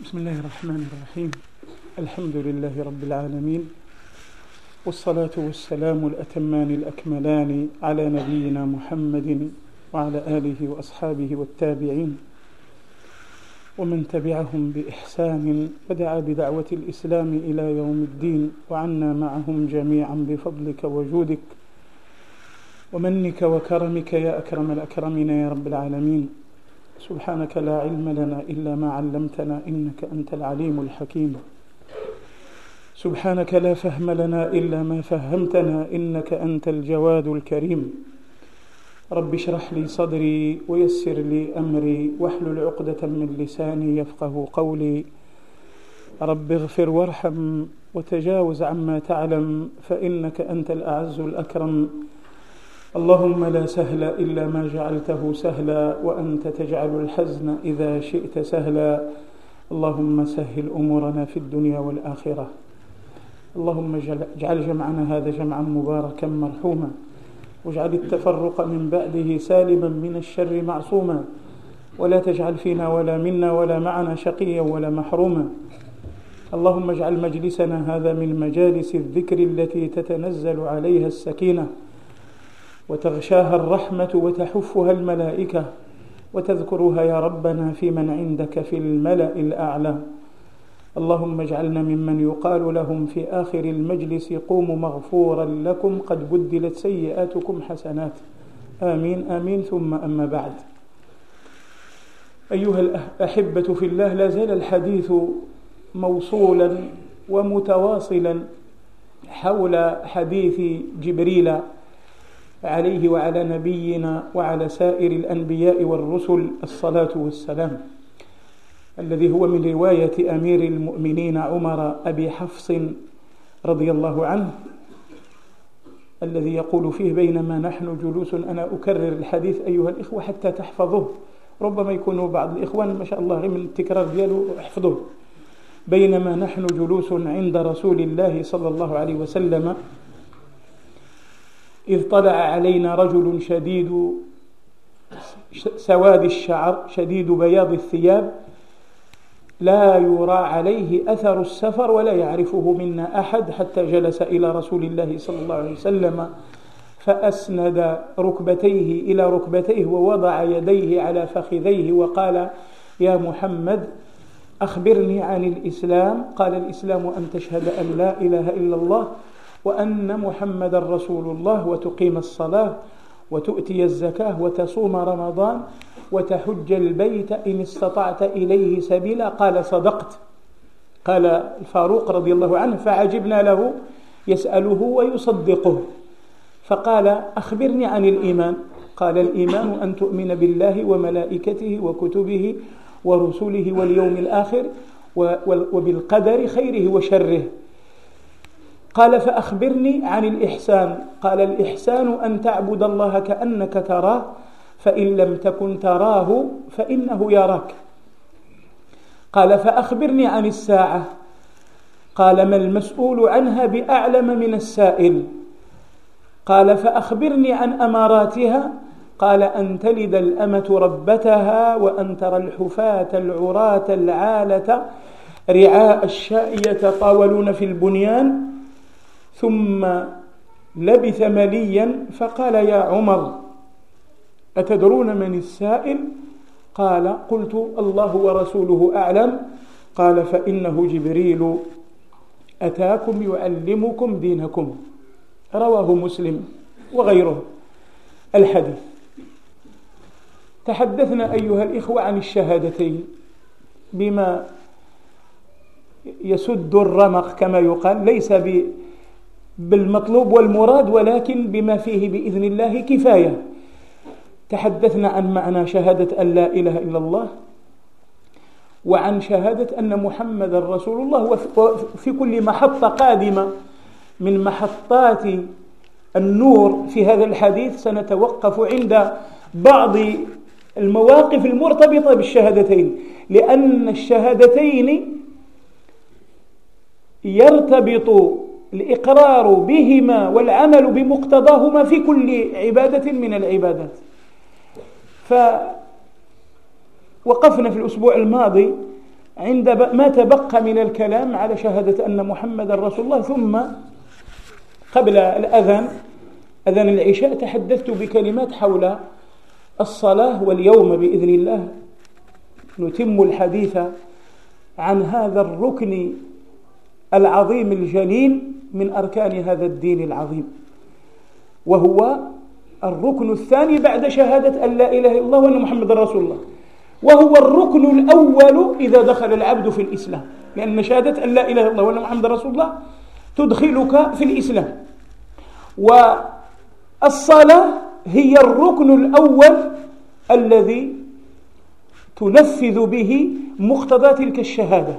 بسم الله الرحمن الرحيم. الحمد لله رب العالمين، والصلاة والسلام الأتمان الأكملان على نبينا محمد وعلى آله وأصحابه والتابعين ومن تبعهم بإحسان ودعا بدعوة الإسلام إلى يوم الدين، وعنا معهم جميعا بفضلك وجودك ومنك وكرمك يا أكرم الأكرمين يا رب العالمين. سبحانك لا علم لنا إلا ما علمتنا إنك أنت العليم الحكيم. سبحانك لا فهم لنا إلا ما فهمتنا إنك أنت الجواد الكريم. رب اشرح لي صدري ويسر لي أمري واحلل عقدة من لساني يفقه قولي. رب اغفر وارحم وتجاوز عما تعلم فإنك أنت الأعز الأكرم. اللهم لا سهل إلا ما جعلته سهلا وأنت تجعل الحزن إذا شئت سهلا. اللهم سهل أمورنا في الدنيا والآخرة. اللهم اجعل جمعنا هذا جمعا مباركا مرحوما، واجعل التفرق من بعده سالما من الشر معصوما، ولا تجعل فينا ولا منا ولا معنا شقيا ولا محروما. اللهم اجعل مجلسنا هذا من مجالس الذكر التي تتنزل عليها السكينة وتغشاها الرحمة وتحفها الملائكة، وتذكرها يا ربنا في من عندك في الملأ الأعلى. اللهم اجعلنا ممن يقال لهم في آخر المجلس قوموا مغفورا لكم قد بدلت سيئاتكم حسنات. آمين آمين. ثم أما بعد، أيها الأحبة في الله، لا زال الحديث موصولا ومتواصلا حول حديث جبريل عليه وعلى نبينا وعلى سائر الأنبياء والرسل الصلاة والسلام، الذي هو من رواية أمير المؤمنين عمر أبي حفص رضي الله عنه، الذي يقول فيه: بينما نحن جلوس، أنا أكرر الحديث أيها الإخوة حتى تحفظوه، ربما يكونوا بعض الإخوان ما شاء الله من التكرار دياله احفظوه. بينما نحن جلوس عند رسول الله صلى الله عليه وسلم إذ طلع علينا رجل شديد سواد الشعر شديد بياض الثياب، لا يرى عليه أثر السفر ولا يعرفه منا أحد، حتى جلس إلى رسول الله صلى الله عليه وسلم فأسند ركبتيه إلى ركبتيه ووضع يديه على فخذيه وقال: يا محمد أخبرني عن الإسلام. قال: الإسلام أن تشهد أن لا إله إلا الله وأن محمد رسول الله، وتقيم الصلاة وتؤتي الزكاة وتصوم رمضان وتحج البيت إن استطعت إليه سبيلا. قال: صدقت. قال الفاروق رضي الله عنه: فعجبنا له يسأله ويصدقه. فقال: أخبرني عن الإيمان. قال: الإيمان أن تؤمن بالله وملائكته وكتبه ورسله واليوم الآخر وبالقدر خيره وشره. قال: فأخبرني عن الإحسان. قال: الإحسان أن تعبد الله كأنك تراه، فإن لم تكن تراه فإنه يراك. قال: فأخبرني عن الساعة. قال: ما المسؤول عنها بأعلم من السائل. قال: فأخبرني عن أماراتها. قال: أن تلد الأمة ربتها، وأن ترى الحفاة العراة العالة رعاء الشاء يتطاولون في البنيان. ثم لبث مليا فقال: يا عمر أتدرون من السائل؟ قال: قلت: الله ورسوله أعلم. قال: فإنه جبريل أتاكم يعلمكم دينكم. رواه مسلم وغيره. الحديث تحدثنا أيها الإخوة عن الشهادتين بما يسد الرمق كما يقال، ليس بالمطلوب والمراد، ولكن بما فيه بإذن الله كفاية. تحدثنا عن معنى شهادة أن لا إله إلا الله، وعن شهادة أن محمد رسول الله. وفي كل محطة قادمة من محطات النور في هذا الحديث سنتوقف عند بعض المواقف المرتبطة بالشهادتين، لأن الشهادتين يرتبط الإقرار بهما والعمل بمقتضاهما في كل عبادة من العبادات. فوقفنا في الأسبوع الماضي عند ما تبقى من الكلام على شهادة أن محمد رسول الله، ثم قبل الأذان أذان العشاء تحدثت بكلمات حول الصلاة، واليوم بإذن الله نتم الحديث عن هذا الركن العظيم الجليل من أركان هذا الدين العظيم، وهو الركن الثاني بعد شهادة أن لا إله إلا الله وأن محمد رسول الله، وهو الركن الأول إذا دخل العبد في الإسلام، لأن شهادة أن لا إله إلا الله وأن محمد رسول الله تدخلك في الإسلام. والصلاة هي الركن الأول الذي تنفذ به مقتضى تلك الشهادة،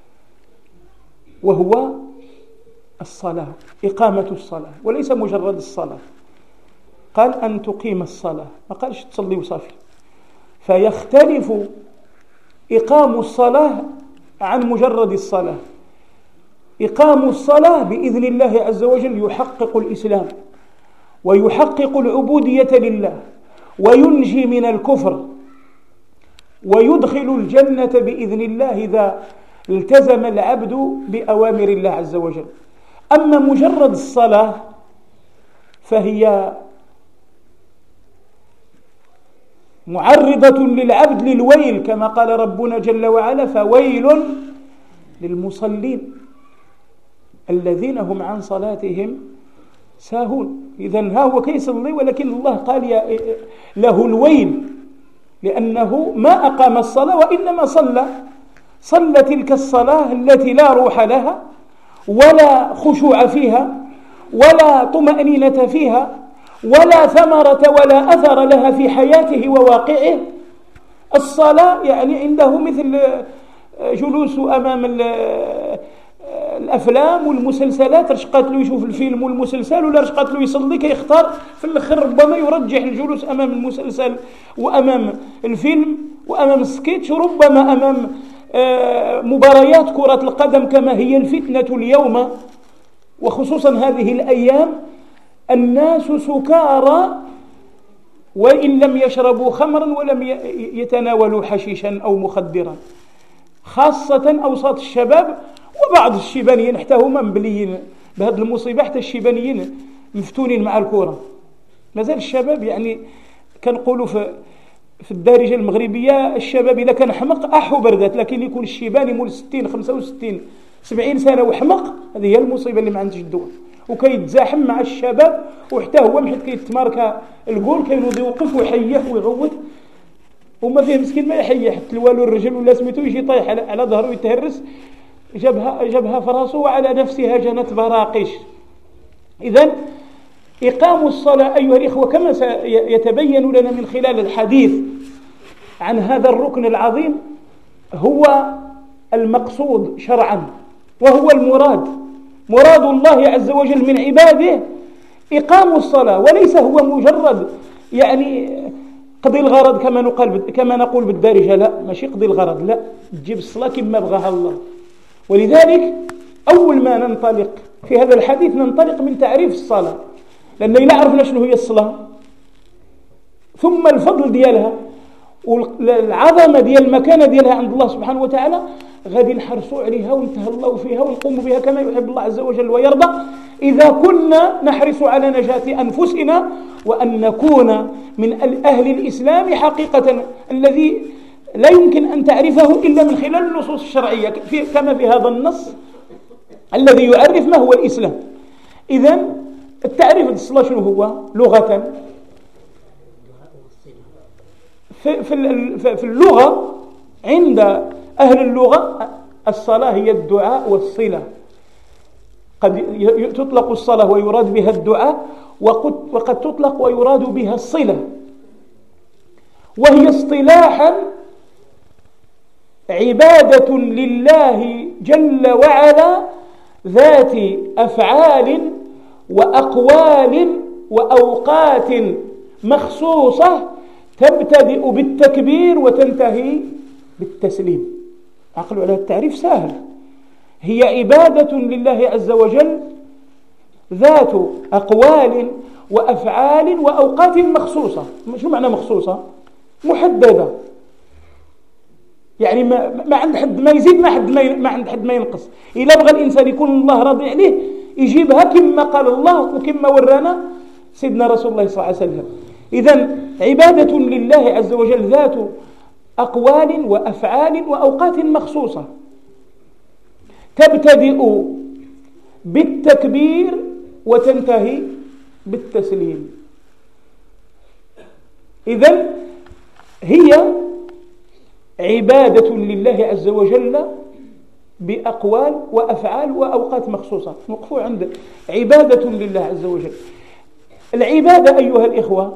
وهو الصلاة، إقامة الصلاة، وليس مجرد الصلاة. قال أن تقيم الصلاة، ما قالش تصلي وصافي. فيختلف إقام الصلاة عن مجرد الصلاة. إقام الصلاة بإذن الله عز وجل يحقق الإسلام ويحقق العبودية لله وينجي من الكفر ويدخل الجنة بإذن الله إذا التزم العبد بأوامر الله عز وجل. أما مجرد الصلاة فهي معرضة للعبد للويل، كما قال ربنا جل وعلا: فويل للمصلين الذين هم عن صلاتهم ساهون. إذن ها هو كيصلي، ولكن الله قال له الويل، لأنه ما أقام الصلاة وإنما صلى تلك الصلاة التي لا روح لها ولا خشوع فيها ولا طمأنينة فيها ولا ثمرة ولا أثر لها في حياته وواقعه. الصلاة يعني عنده مثل جلوس أمام الأفلام والمسلسلات، رشقات له يشوف الفيلم والمسلسل، ولا رشقات له يصلي، كيختار في الآخر ربما يرجح الجلوس أمام المسلسل وأمام الفيلم وأمام السكيتش، وربما أمام مباريات كرة القدم كما هي الفتنة اليوم، وخصوصا هذه الأيام الناس سكارى وإن لم يشربوا خمرا ولم يتناولوا حشيشا أو مخدرا، خاصة أوساط الشباب وبعض الشيبانيين حتى هما مبليين بهذه المصيبة، حتى الشيبانيين مفتونين مع الكرة. مازال الشباب يعني كنقولوا في الدارجة المغربية الشباب إذا كان حمق أحو بردات، لكن يكون الشيباني مول 60 65 70 سنة وحمق، هذه هي المصيبة اللي ما عندش الدول، وكيتزاحم مع الشباب، وحتى هو من حيث كيتماركا الجول كينوض يوقف ويحيح ويغوت، وما فيه مسكين ما يحيح حتى الوالو الرجل ولا سميتو يجي طايح على ظهره ويتهرس، جابها في راسه وعلى نفسها جنت براقش. إذن إقام الصلاة أيها الإخوة كما سيتبين لنا من خلال الحديث عن هذا الركن العظيم هو المقصود شرعا، وهو مراد الله عز وجل من عباده إقام الصلاة، وليس هو مجرد يعني قضي الغرض كما نقول بالدارجة، لا ماشي قضي الغرض، لا تجيب الصلاة كما بغاها الله. ولذلك أول ما ننطلق في هذا الحديث ننطلق من تعريف الصلاة، لأن إلا عرفنا شنو هي الصلاة ثم الفضل ديالها والعظمة ديال المكانة ديالها عند الله سبحانه وتعالى، غادي نحرصوا عليها ونتهلاو فيها ونقوم بها كما يحب الله عز وجل ويرضى، إذا كنا نحرص على نجاة أنفسنا وأن نكون من أهل الإسلام حقيقة، الذي لا يمكن أن تعرفه إلا من خلال النصوص الشرعية كما في هذا النص الذي يعرف ما هو الإسلام. إذن التعريف الصلاة شنو هو لغة؟ في اللغة عند أهل اللغة الصلاة هي الدعاء والصلة. قد تطلق الصلاة ويراد بها الدعاء، وقد تطلق ويراد بها الصلة، وهي اصطلاحا عبادة لله جل وعلا ذات أفعال وأقوال وأوقات مخصوصة تبتدئ بالتكبير وتنتهي بالتسليم. عقلوا على التعريف سهل، هي عبادة لله عز وجل ذات أقوال وأفعال وأوقات مخصوصة. شو معنى مخصوصة؟ محددة. يعني ما عند حد ما يزيد، ما عند حد ما ينقص. إلا بغى الإنسان يكون الله راضي عليه يجيبها كما قال الله وكما ورانا سيدنا رسول الله صلى الله عليه وسلم. إذن عبادة لله عز وجل ذات أقوال وأفعال وأوقات مخصوصة، تبتدئ بالتكبير وتنتهي بالتسليم. إذن هي عبادة لله عز وجل بأقوال وأفعال وأوقات مخصوصة. نوقفوا عند عبادة لله عز وجل. العبادة أيها الإخوة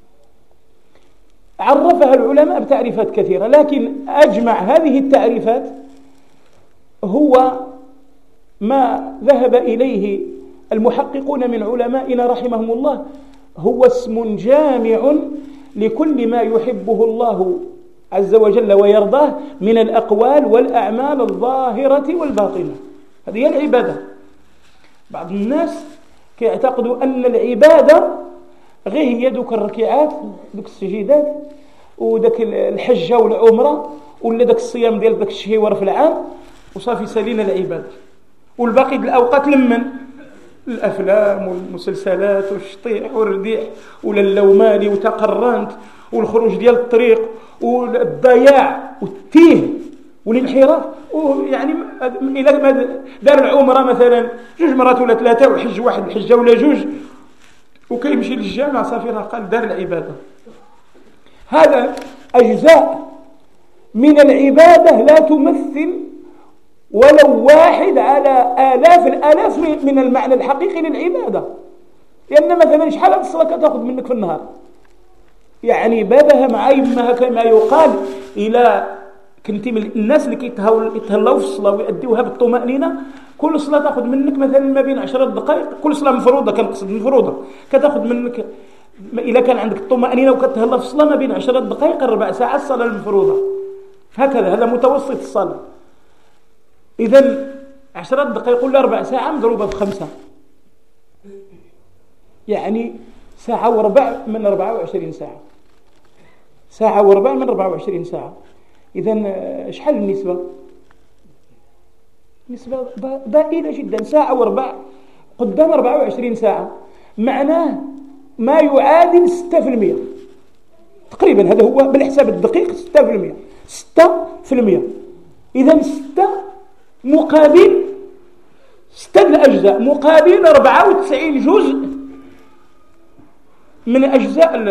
عرفها العلماء بتعريفات كثيرة، لكن أجمع هذه التعريفات هو ما ذهب إليه المحققون من علمائنا رحمهم الله، هو اسم جامع لكل ما يحبه الله عز وجل ويرضاه من الأقوال والأعمال الظاهرة والباطنة. هذه هي العبادة. بعض الناس يعتقدوا أن العبادة غير هي دوك الركعات دوك السجيدات وداك الحجة والعمرة ولا داك الصيام ديال داك الشهور في العام وصافي سالينا العبادة، والباقي الأوقات لمن الأفلام والمسلسلات والشطيح والرديح ولا اللومالي وتقرنت والخروج ديال الطريق والضياع والتيه والانحراف. ويعني إذا ما دار العمرة مثلا 2 مرات ولا 3 وحج واحد الحجة ولا 2 وكيمشي للجامع صافي راه قال دار العبادة. هذا أجزاء من العبادة لا تمثل ولو 1 على آلاف الآلاف من المعنى الحقيقي للعبادة. لأن مثلا شحال هذه الصلاة كتاخذ منك في النهار؟ يعني بابها مع يمها كما يقال إلى كنتي من الناس اللي يتهلاو في الصلاة ويؤديوها بالطمأنينة، كل صلاة تأخذ منك مثلا ما بين 10 دقائق، كل صلاة مفروضة كنقصد مفروضة كتاخذ منك إذا كان عندك الطمأنينة وكتهلا في الصلاة ما بين 10 دقائق 4 ساعات الصلاة المفروضة. هكذا هذا متوسط الصلاة. إذن 10 دقائق ولا 4 ساعة مضروبة ب5 يعني 1 ساعة وربع من 24 ساعة، 1 ساعة وربع من 24 ساعة. إذن شحال النسبة؟ نسبة ضئيلة جدا. 1 ساعة وربع قدام 24 ساعة معناه ما يعادل 6% تقريبا. هذا هو بالحساب الدقيق 6%. 6%. إذن 6 مقابل 6 الأجزاء مقابل 94 جزء من أجزاء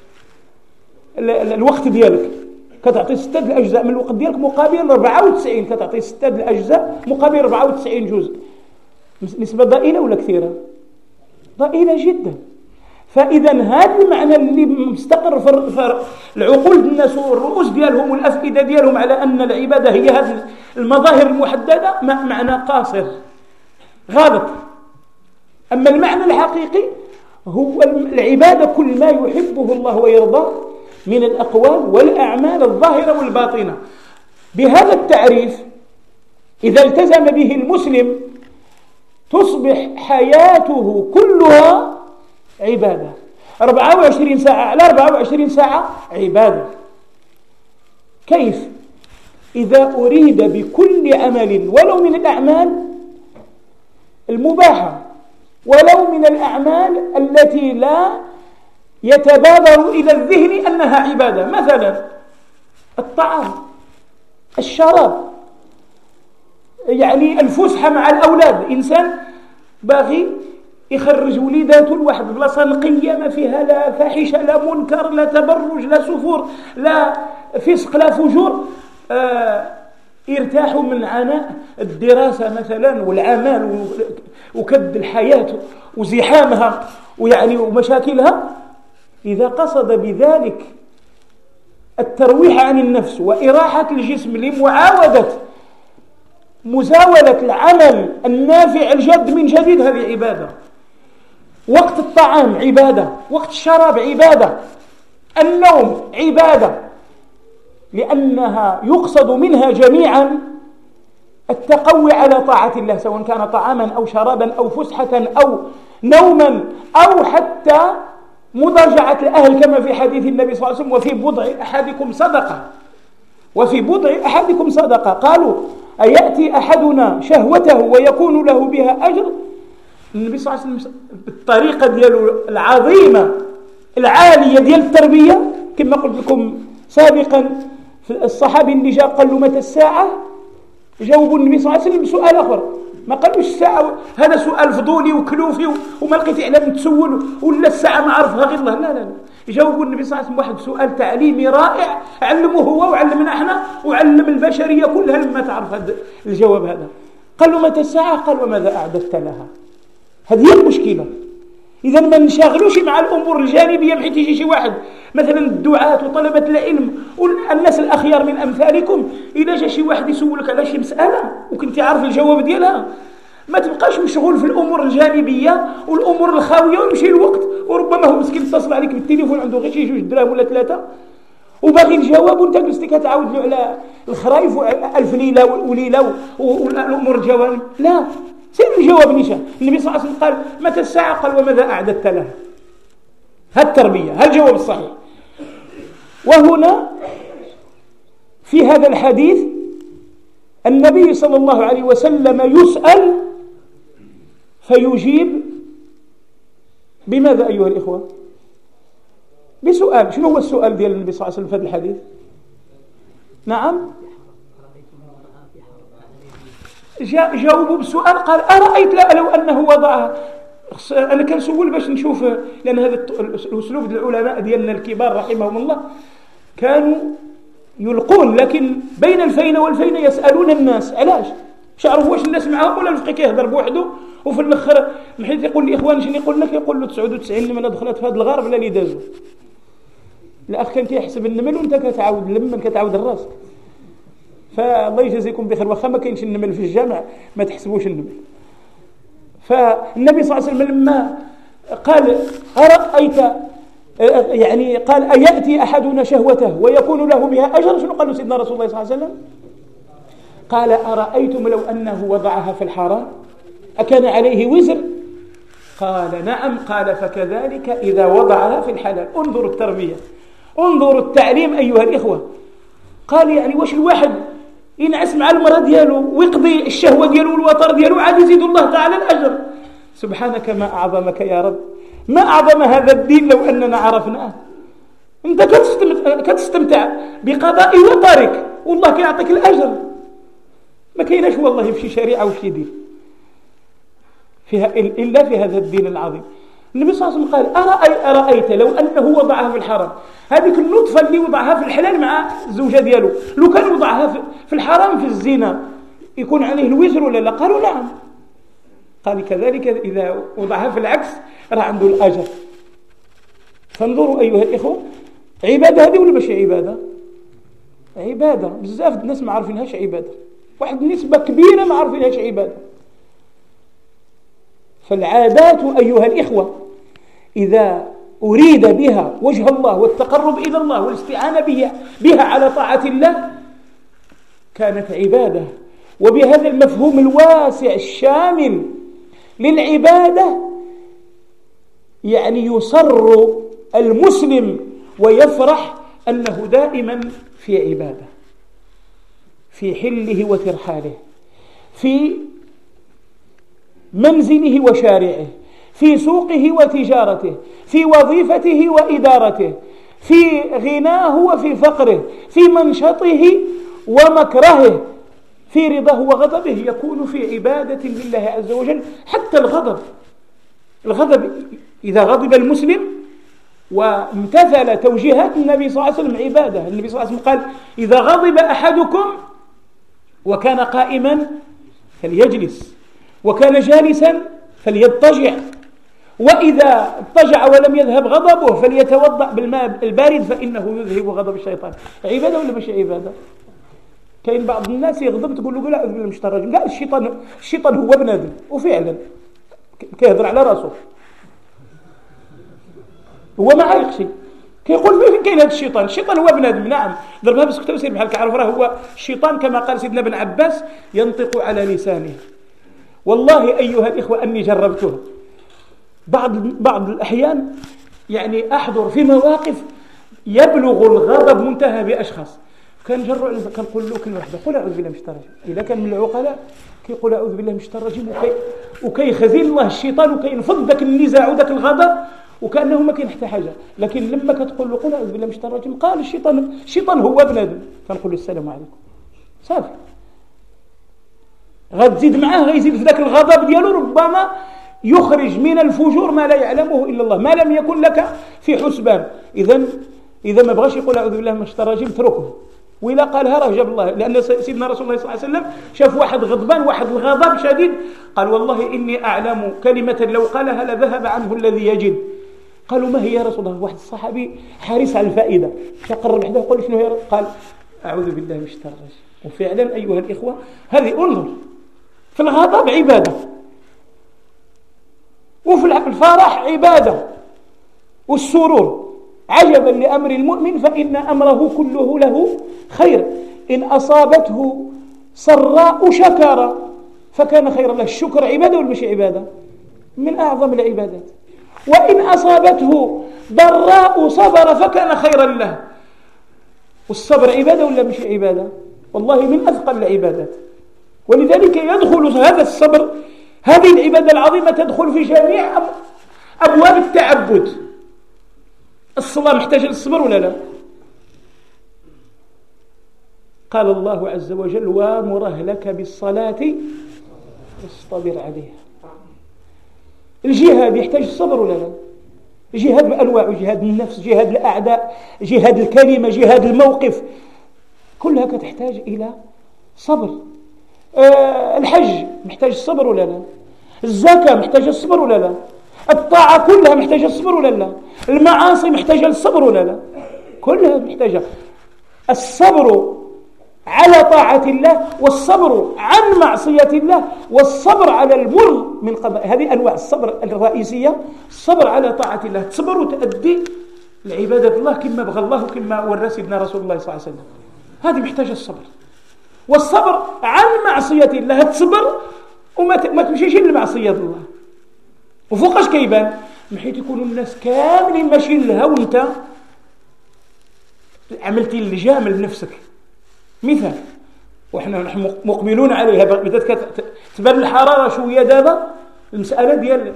الوقت ديالك. كتعطي 6 الأجزاء من الوقت ديالك مقابل 94. كتعطي 6 الأجزاء مقابل 94 جزء. نسبة ضئيلة ولا كثيرة؟ ضئيلة جدا. فإذا هذا المعنى اللي مستقر في العقول الناس والرؤوس ديالهم والأفئدة ديالهم على أن العبادة هي هذه المظاهر المحددة معنى قاصر غلط. أما المعنى الحقيقي هو العبادة كل ما يحبه الله ويرضاه من الأقوال والأعمال الظاهرة والباطنة. بهذا التعريف إذا التزم به المسلم تصبح حياته كلها عبادة. 24 ساعة على 24 ساعة عبادة. كيف؟ إذا أريد بكل عمل ولو من الأعمال المباحة ولو من الأعمال التي لا يتبادر إلى الذهن أنها عبادة، مثلا الطعام، الشراب، يعني الفسحة مع الأولاد. إنسان باغي يخرج وليداته لواحد البلاصة نقية ما فيها لا فاحشة لا منكر لا تبرج لا سفور لا فسق لا فجور، يرتاحوا من عناء الدراسة مثلا والعمل وكد الحياة وزحامها ويعني ومشاكلها. إذا قصد بذلك الترويح عن النفس وإراحة الجسم لمعاودة مزاولة العمل النافع الجد من جديد، هذه عبادة. وقت الطعام عبادة، وقت الشراب عبادة، النوم عبادة، لأنها يقصد منها جميعا التقوي على طاعة الله، سواء كان طعاما أو شرابا أو فسحة أو نوما أو حتى مضاجعة الأهل كما في حديث النبي صلى الله عليه وسلم: وفي بضع أحدكم صدقة. وفي بضع أحدكم صدقة. قالوا أيأتي أحدنا شهوته ويكون له بها أجر؟ النبي صلى الله عليه وسلم بالطريقة دياله العظيمة العالية ديال التربية، كما قلت لكم سابقا الصحابي اللي جاء قال له متى الساعة، جاوبوا النبي صلى الله عليه وسلم بسؤال آخر، ما قالوش الساعة هذا سؤال فضولي وكلوفي وما لقيتي علم تسول ولا الساعة ما عرفها غير الله. لا لا لا، جاوبوا النبي صلى الله عليه وسلم واحد سؤال تعليمي رائع، علمه هو وعلمنا احنا وعلم البشرية كلها لما تعرف هذا الجواب هذا. قال له متى الساعة؟ قال وماذا أعددت لها؟ هذه هي المشكلة. إذا ما نشاغلوش مع الأمور الجانبية، بحيث يجي شي واحد مثلا الدعاة وطلبة العلم والناس الأخيار من أمثالكم، إذا جا شي واحد يسولك على شي مسألة وكنت عارف الجواب ديالها، ما تبقاش مشغول في الأمور الجانبية والأمور الخاوية ويمشي الوقت، وربما هو مسكين اتصل عليك بالتليفون عنده غير شي 2 دراهم ولا 3 وباغي الجواب، وانت جلستي كتعاود له على الخرايف و1000 ليلة وليلة والأمور الجوانب. لا، سير الجواب نشان. النبي صلى الله عليه وسلم قال متى الساعة؟ قال وماذا أعددت لها؟ هالتربية، هالجواب الصحيح. وهنا في هذا الحديث النبي صلى الله عليه وسلم يسأل فيجيب بماذا أيها الإخوة؟ بسؤال. شنو هو السؤال ديال النبي صلى الله عليه وسلم في هذا الحديث؟ نعم، جاوبوا بسؤال، قال أرأيت لو أنه وضعها. أنا كان سؤال باش نشوف، لأن هذا الأسلوب العلماء ديالنا الكبار رحمهم الله كانوا يلقون، لكن بين الفين والفين يسألون الناس. علاش؟ مش عارف واش الناس معاهم ولا الفقيه كيهضر بوحده، وفي الاخر بحيث يقول لي اخوان شنو يقول لك، يقول له 99 نمله دخلت في هذا الغار بلا اللي دازوا. الاخ كان كيحسب النمل وانت كتعاود لمن كتعاود الراس. فالله يجازيكم بخير، واخا ما كاينش النمل في الجامع ما تحسبوش النمل. فالنبي صلى الله عليه وسلم لما قال أرأيت، يعني قال أيأتي أحدنا شهوته ويكون له بها أجر، شنو قال سيدنا رسول الله صلى الله عليه وسلم؟ قال أرأيتم لو أنه وضعها في الحرام أكان عليه وزر؟ قال نعم. قال فكذلك إذا وضعها في الحلال. انظروا التربية، انظروا التعليم أيها الإخوة. قال يعني واش الواحد ينعس مع المرأة ديالو ويقضي الشهوة ديالو والوطر ديالو عاد يزيد الله تعالى الأجر؟ سبحانك ما أعظمك يا رب، ما أعظم هذا الدين لو أننا عرفناه. أنت كتستمتع بقضاء وطرك والله كيعطيك الأجر. ما كايناش والله في شريعة وفي دين فيها إلا في هذا الدين العظيم. النبي صلى الله عليه وسلم قال أرأيت لو أنه وضعها في الحرام، هذيك النطفة اللي وضعها في الحلال مع الزوجة ديالو، لو كان وضعها في الحرام في الزنا يكون عليه الوزر ولا لا؟ قالوا نعم. قال كذلك إذا وضعها في العكس راه عنده الأجر. فانظروا أيها الإخوة، عبادة هذه ولا ماشي عبادة؟ عبادة. بزاف الناس ما عارفينهاش عبادة، واحد نسبة كبيرة ما عارفينهاش عبادة. فالعادات أيها الإخوة إذا أريد بها وجه الله والتقرب إلى الله والاستعانة بها على طاعة الله كانت عبادة. وبهذا المفهوم الواسع الشامل للعبادة يعني يصر المسلم ويفرح أنه دائما في عبادة، في حله وترحاله، في منزله وشارعه، في سوقه وتجارته، في وظيفته وإدارته، في غناه وفي فقره، في منشطه ومكرهه، في رضاه وغضبه، يكون في عبادة لله عز وجل. حتى الغضب إذا غضب المسلم وامتثل توجيهات النبي صلى الله عليه وسلم عبادة. النبي صلى الله عليه وسلم قال إذا غضب أحدكم وكان قائما فليجلس، وكان جالسا فليضطجع، وإذا اضطجع ولم يذهب غضبه فليتوضأ بالماء البارد فإنه يذهب غضب الشيطان. عبادة ولا مش عبادة؟ كاين بعض الناس يغضب تقول له لا مش تراجم، لا الشيطان هو بنادم، وفعلا كيهضر على راسه هو ما عايق شيء، كيقول فين كاين هذا الشيطان هو بنادم. نعم ضربها بسكته وسير بحالك، عارف راه هو الشيطان كما قال سيدنا ابن عباس ينطق على لسانه. والله أيها الإخوة أني جربتها بعض كنجروا كنقول له كلمه واحده، قل اعوذ بالله من الشيطان الرجيم. اذا كان من العقلاء كيقول اعوذ بالله من الشيطان الرجيم وكيخزي الله الشيطان وكينفض ذاك النزاع وذاك الغضب وكانه ما كاين حتى حاجه. لكن لما كتقول له قل اعوذ بالله من الشيطان الرجيم قال الشيطان هو بنادم، كنقول له السلام عليكم صافي. غتزيد معاه غيزيد في ذاك الغضب ديالو، ربما يخرج من الفجور ما لا يعلمه الا الله، ما لم يكن لك في حسبان. اذا ما بغاش يقول اعوذ بالله من الشيطان الرجيم اتركه، وإلا قالها راه جاب الله. لأن سيدنا رسول الله صلى الله عليه وسلم شاف واحد غضبان، واحد الغضب شديد، قال والله إني أعلم كلمة لو قالها لذهب عنه الذي يجد. قالوا ما هي يا رسول الله؟ واحد الصحابي حارس على الفائدة فقرب حده وقال شنو هي؟ قال أعوذ بالله من الشيطان الرجيم. وفعلا أيها الإخوة هذه انظر، في الغضب عبادة، وفي الفرح عبادة، والسرور عجبا لأمر المؤمن فإن أمره كله له خير، إن أصابته سراء شكر فكان خيرا له. الشكر عبادة ولا مش عبادة؟ من أعظم العبادات. وإن أصابته ضراء صبر فكان خيرا له. والصبر عبادة ولا مش عبادة؟ والله من أثقل العبادات. ولذلك يدخل هذا الصبر، هذه العبادة العظيمة تدخل في جميع أبواب التعبد. الصلاة محتاجة للصبر ولا لا؟ قال الله عز وجل وامر أهلك بالصلاة واصطبر عليها. الجهاد يحتاج الصبر ولا لا؟ جهاد بأنواعه، جهاد النفس، جهاد الأعداء، جهاد الكلمة، جهاد الموقف، كلها تحتاج إلى صبر. الحج محتاج الصبر ولا لا؟ الزكاة محتاجة الصبر ولا لا؟ الطاعة كلها محتاجة الصبر ولا لا؟ المعاصي محتاجة الصبر ولا لا؟ كلها محتاجة الصبر على طاعة الله، والصبر عن معصية الله، والصبر على المر من قضاء. هذه أنواع الصبر الرئيسية. الصبر على طاعة الله، تصبر وتأدي العبادة الله كما بغى الله وكما ورى سيدنا رسول الله صلى الله عليه وسلم. هذه محتاجة الصبر. والصبر عن معصية الله، تصبر وما تمشيش لمعصية الله. وفوقاش كيبان؟ من حيث يكونوا الناس كاملين ماشيين لها وانت عملتي اللجام لنفسك. مثال نحن مقبلون عليها، بدات تبان الحرارة شوية دابا، المسألة ديال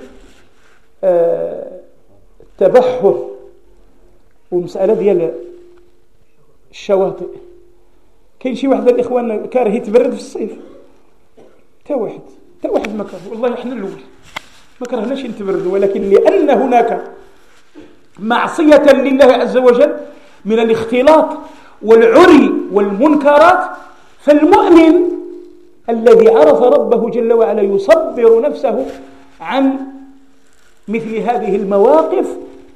التبحر والمسألة ديال الشواطئ. كاين شي واحد الإخوان كاره يتبرد في الصيف، تا واحد ما كره. والله احنا الأول ما كرهناش نتبردوا، ولكن لأن هناك معصية لله عز وجل من الاختلاط والعري والمنكرات، فالمؤمن الذي عرف ربه جل وعلا يصبر نفسه عن مثل هذه المواقف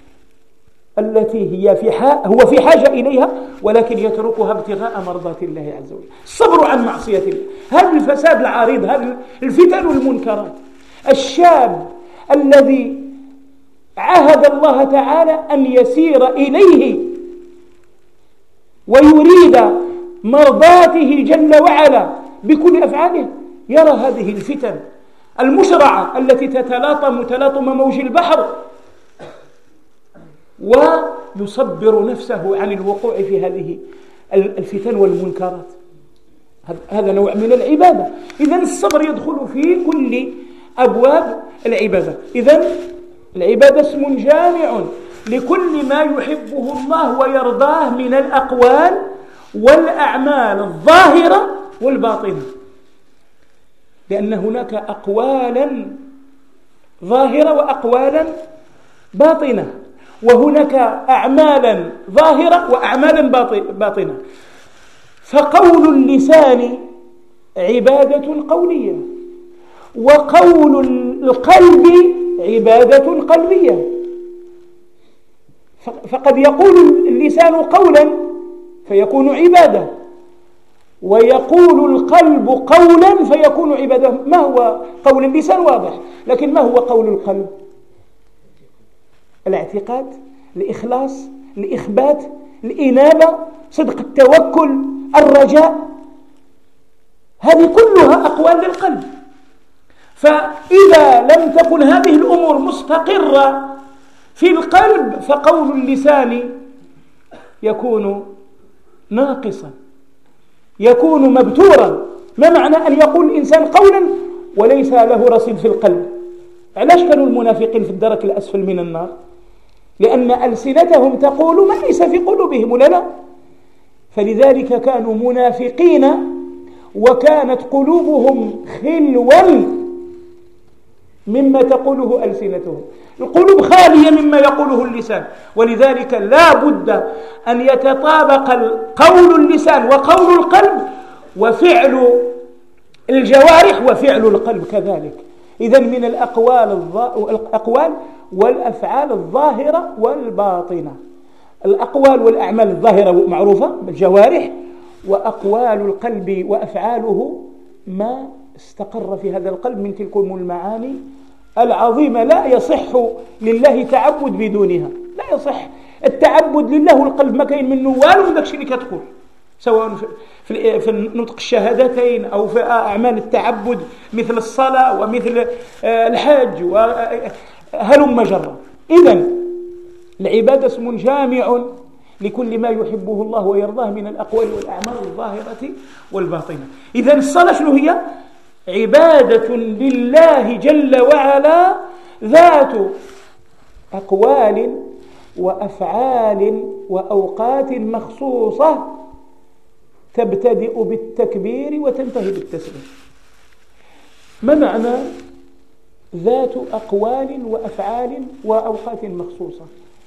التي هو في حاجة إليها، ولكن يتركها ابتغاء مرضات الله عز وجل. الصبر عن معصية الله، هذا الفساد العريض، هذا الفتن والمنكرات. الشاب الذي عاهد الله تعالى أن يسير إليه ويريد مرضاته جل وعلا بكل أفعاله، يرى هذه الفتن المشرعة التي تتلاطم تلاطم موج البحر، ويصبر نفسه عن الوقوع في هذه الفتن والمنكرات. هذا نوع من العبادة. إذن الصبر يدخل في كل أبواب العبادة. إذن العبادة اسم جامع لكل ما يحبه الله ويرضاه من الأقوال والأعمال الظاهرة والباطنة، لأن هناك أقوالا ظاهرة وأقوالا باطنة، وهناك أعمالا ظاهرة وأعمالا باطنة. فقول اللسان عبادة قولية، وقول القلب عبادة قلبية. فقد يقول اللسان قولا فيكون عبادة، ويقول القلب قولا فيكون عبادة. ما هو قول اللسان؟ واضح، لكن ما هو قول القلب؟ الاعتقاد، الإخلاص، الإخبات، الإنابة، صدق التوكل، الرجاء، هذه كلها أقوال للقلب. فإذا لم تكن هذه الأمور مستقرة في القلب فقول اللسان يكون ناقصا. يكون مبتورا. ما معنى أن يقول الإنسان قولا وليس له رصيد في القلب؟ علاش كانوا المنافقين في الدرك الأسفل من النار؟ لأن ألسنتهم تقول ما ليس في قلوبهم، ولا لا؟ فلذلك كانوا منافقين وكانت قلوبهم خلوا مما تقوله ألسنتهم. القلوب خالية مما يقوله اللسان، ولذلك لا بد أن يتطابق قول اللسان وقول القلب وفعل الجوارح وفعل القلب كذلك. إذن من الأقوال والأفعال الظاهرة والباطنة. الأقوال والأعمال الظاهرة معروفة بالجوارح، وأقوال القلب وأفعاله ما استقر في هذا القلب من تلك المعاني العظيمة. لا يصح لله تعبد بدونها، لا يصح التعبد لله والقلب ما كاين منه والو من داكشي اللي كتقول، سواء في نطق الشهادتين أو في أعمال التعبد مثل الصلاة ومثل الحج وهلم جرا. إذن العبادة اسم جامع لكل ما يحبه الله ويرضاه من الأقوال والأعمال الظاهرة والباطنة. إذن الصلاة شنو هي؟ عبادة لله جل وعلا ذات أقوال وأفعال وأوقات مخصوصة تبتدئ بالتكبير وتنتهي بالتسليم. ما معنى ذات أقوال وأفعال وأوقات مخصوصة؟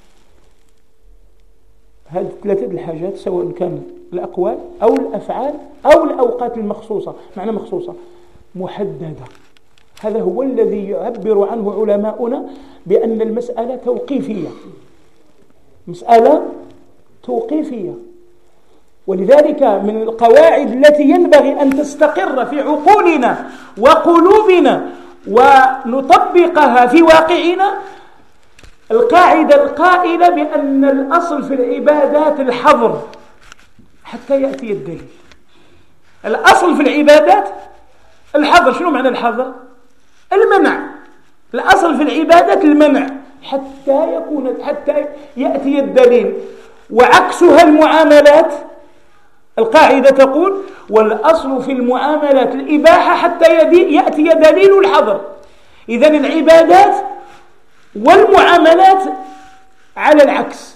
هذه ثلاثة الحاجات، سواء كان الأقوال أو الأفعال أو الأوقات المخصوصة. معنى مخصوصة محددة. هذا هو الذي يعبر عنه علماؤنا بأن المسألة توقيفية، مسألة توقيفية. ولذلك من القواعد التي ينبغي أن تستقر في عقولنا وقلوبنا ونطبقها في واقعنا القاعدة القائلة بأن الأصل في العبادات الحظر حتى يأتي الدليل. الأصل في العبادات الحظر. شنو معنى الحظر؟ المنع. الأصل في العبادات المنع حتى يأتي الدليل. وعكسها المعاملات. القاعدة تقول والأصل في المعاملات الإباحة حتى يأتي دليل الحظر. إذن العبادات والمعاملات على العكس.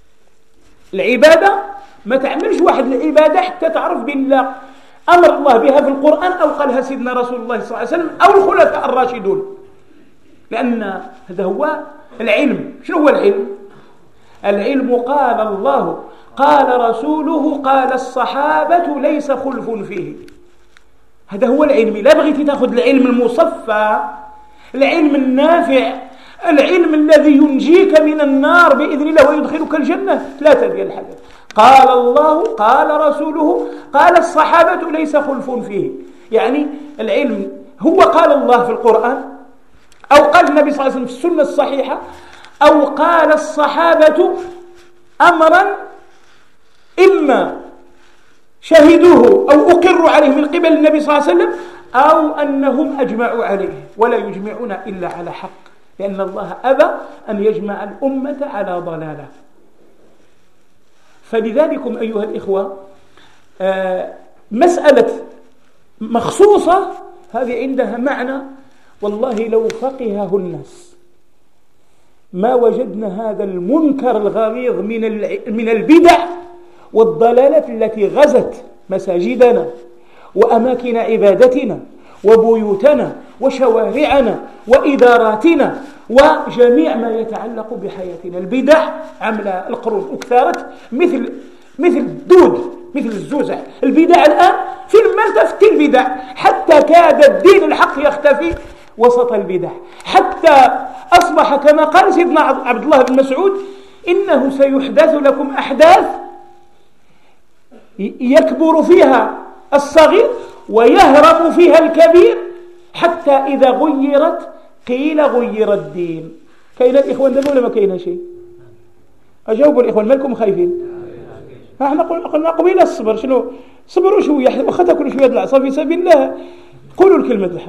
العبادة ما تعملش واحد العبادة حتى تعرف بالله أمر الله بها في القرآن أو قالها سيدنا رسول الله صلى الله عليه وسلم أو الخلفاء الراشدون، لأن هذا هو العلم. شنو هو العلم؟ العلم قال الله قال رسوله قال الصحابة ليس خلف فيه. هذا هو العلم. لا بغيتي تأخذ العلم المصفى، العلم النافع، العلم الذي ينجيك من النار بإذن الله ويدخلك الجنة، ثلاثة ديال الحاجات. قال الله قال رسوله قال الصحابة ليس خلف فيه. يعني العلم هو قال الله في القرآن أو قال النبي صلى الله عليه وسلم في السنة الصحيحة أو قال الصحابة أمرا إما شهدوه أو أقروا عليه من قبل النبي صلى الله عليه وسلم أو أنهم أجمعوا عليه، ولا يجمعون إلا على حق، لأن الله أبى أن يجمع الأمة على ضلالة. فلذلكم أيها الإخوة مسألة مخصوصة هذه عندها معنى، والله لو فقهه الناس ما وجدنا هذا المنكر الغليظ من البدع والضلالات التي غزت مساجدنا وأماكن عبادتنا وبيوتنا وشوارعنا وإداراتنا وجميع ما يتعلق بحياتنا. البدع عمل القرون أكثرت مثل الدود، مثل الزوزع. البدع الآن في الملتفت البدع، حتى كاد الدين الحق يختفي وسط البدع، حتى أصبح كما قال سيدنا عبد الله بن مسعود إنه سيحدث لكم أحداث يكبر فيها الصغير ويهرب فيها الكبير، حتى إذا غيرت قيل غير الدين. كاين الإخوان دابا ولا ما كاين شيء؟ أجاوبوا الإخوان، مالكم خايفين؟ احنا قلنا قبيل الصبر. شنو صبروا شويه، واخا تاكلوا شويه العصا في سبيل الله، قولوا الكلمه الحق.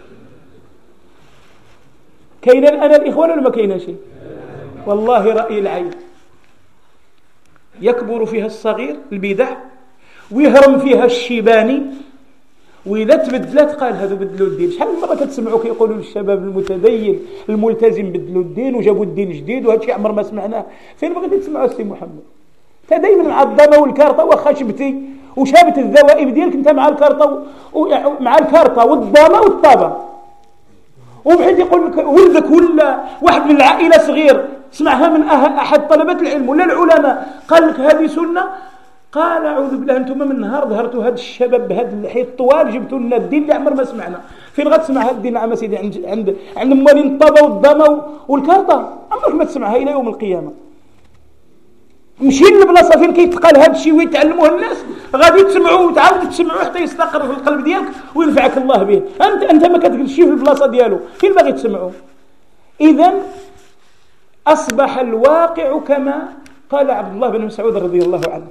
كاين الان الإخوان ولا ما كاين شيء؟ والله رأي العين يكبر فيها الصغير البدع ويهرم فيها الشيباني، وإذا تبدلت قال هذو بدلوا الدين. شحال من مرة كتسمعوا كيقولوا للشباب المتدين الملتزم بدلوا الدين وجابوا الدين جديد، وهذا الشيء عمر ما سمعناه. فين بغيتي تسمعوا السي محمد؟ انت دائما مع الضمه والكارطه، واخا شبتي وشابت الذوائب ديالك انت مع الكارطه مع الكارطه والضمه والطابه، وبحيث يقول لك ولدك ولا واحد من العائله صغير سمعها من احد طلبه العلم ولا العلماء قال لك هذه سنه، قال اعوذ بالله انتم من نهار ظهرتوا هذا الشباب بهذا اللحيه الطوال جبتوا لنا الدين اللي عمر ما سمعنا. فين غتسمع هذا الدين عم سيدي؟ عند موالين الطابه والضمه والكارطه، عمرك ما تسمعها الى يوم القيامه. مشي للبلاصه فين كيتقال هذا الشيء ويتعلموه الناس، غادي تسمعوه وتعاودوا تسمعوه حتى يستقر في القلب ديالك وينفعك الله به. انت ما كتجلسش في البلاصه ديالو، فين باغي تسمعوه؟ اذا اصبح الواقع كما قال عبد الله بن مسعود رضي الله عنه: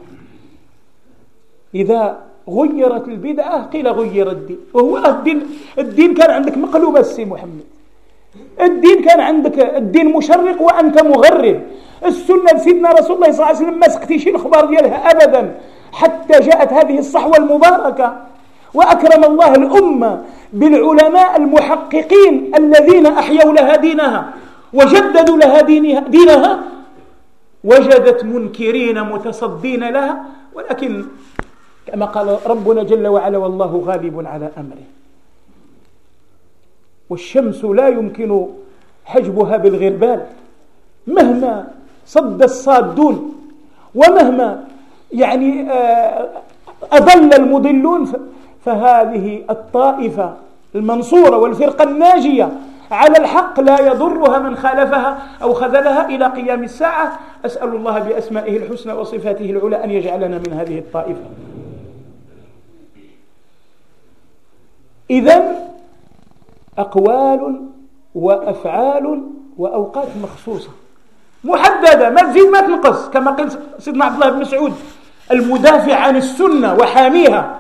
اذا غيرت البدعه قيل غير الدين. وهو الدين كان عندك مقلوب السي محمد، الدين كان عندك الدين مشرق وانت مغرب. السنه سيدنا رسول الله صلى الله عليه وسلم ما سقتيش الاخبار ديالها ابدا حتى جاءت هذه الصحوه المباركه. واكرم الله الامه بالعلماء المحققين الذين احيوا لها دينها وجددوا لها دينها. وجدت منكرين متصدين لها، ولكن كما قال ربنا جل وعلا: والله غالب على امره. والشمس لا يمكن حجبها بالغربال مهما صد الصادون، ومهما أضل المضلون. فهذه الطائفة المنصورة والفرقة الناجية على الحق لا يضرها من خالفها أو خذلها إلى قيام الساعة. أسأل الله بأسمائه الحسنى وصفاته العلى أن يجعلنا من هذه الطائفة. إذن أقوال وأفعال وأوقات مخصوصة محددة، ما تزيد ما تنقص، كما قال سيدنا عبد الله بن مسعود المدافع عن السنة وحاميها: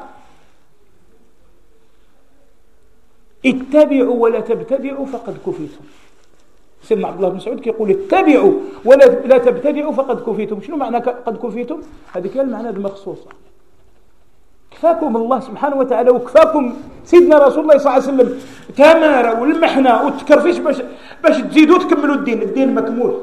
اتبعوا ولا تبتدعوا فقد كفيتم. سيدنا عبد الله بن مسعود كيقول: اتبعوا ولا تبتدعوا فقد كفيتم. شنو معنى قد كفيتم؟ هذه كلمة المعنى المخصوصة. كفاكم الله سبحانه وتعالى وكفاكم سيدنا رسول الله صلى الله عليه وسلم تمارة والمحنة والتكرفيش باش تزيدوا تكملوا الدين. الدين مكمول.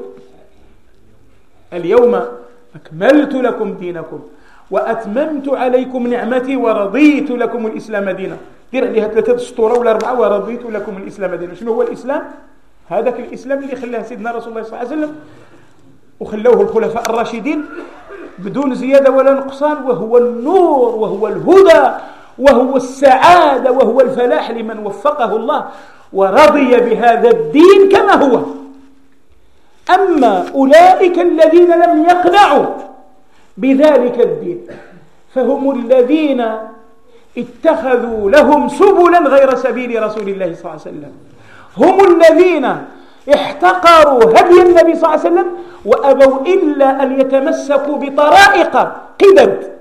اليوم أكملت لكم دينكم وأتممت عليكم نعمتي ورضيت لكم الإسلام دينا. دير عليها 3 سطور ولا 4: ورضيت لكم الإسلام دينا. شنو هو الإسلام؟ هذاك الإسلام اللي خلاه سيدنا رسول الله صلى الله عليه وسلم وخلوه الخلفاء الراشدين بدون زيادة ولا نقصان، وهو النور وهو الهدى وهو السعادة وهو الفلاح لمن وفقه الله ورضي بهذا الدين كما هو. أما أولئك الذين لم يقنعوا بذلك الدين فهم الذين اتخذوا لهم سبلا غير سبيل رسول الله صلى الله عليه وسلم، هم الذين احتقروا هدي النبي صلى الله عليه وسلم وأبوا إلا أن يتمسكوا بطرائق قدد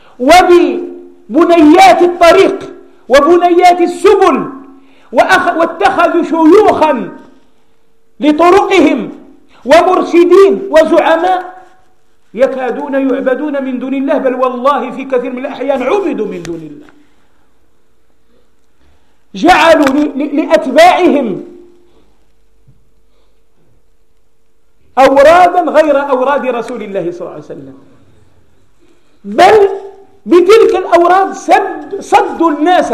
وببنيات الطريق وبنيات السبل، واتخذوا شيوخا لطرقهم ومرشدين وزعماء يكادون يعبدون من دون الله، بل والله في كثير من الأحيان عبدوا من دون الله. جعلوا لأتباعهم أورادا غير أوراد رسول الله صلى الله عليه وسلم، بل بتلك الأوراد صدوا الناس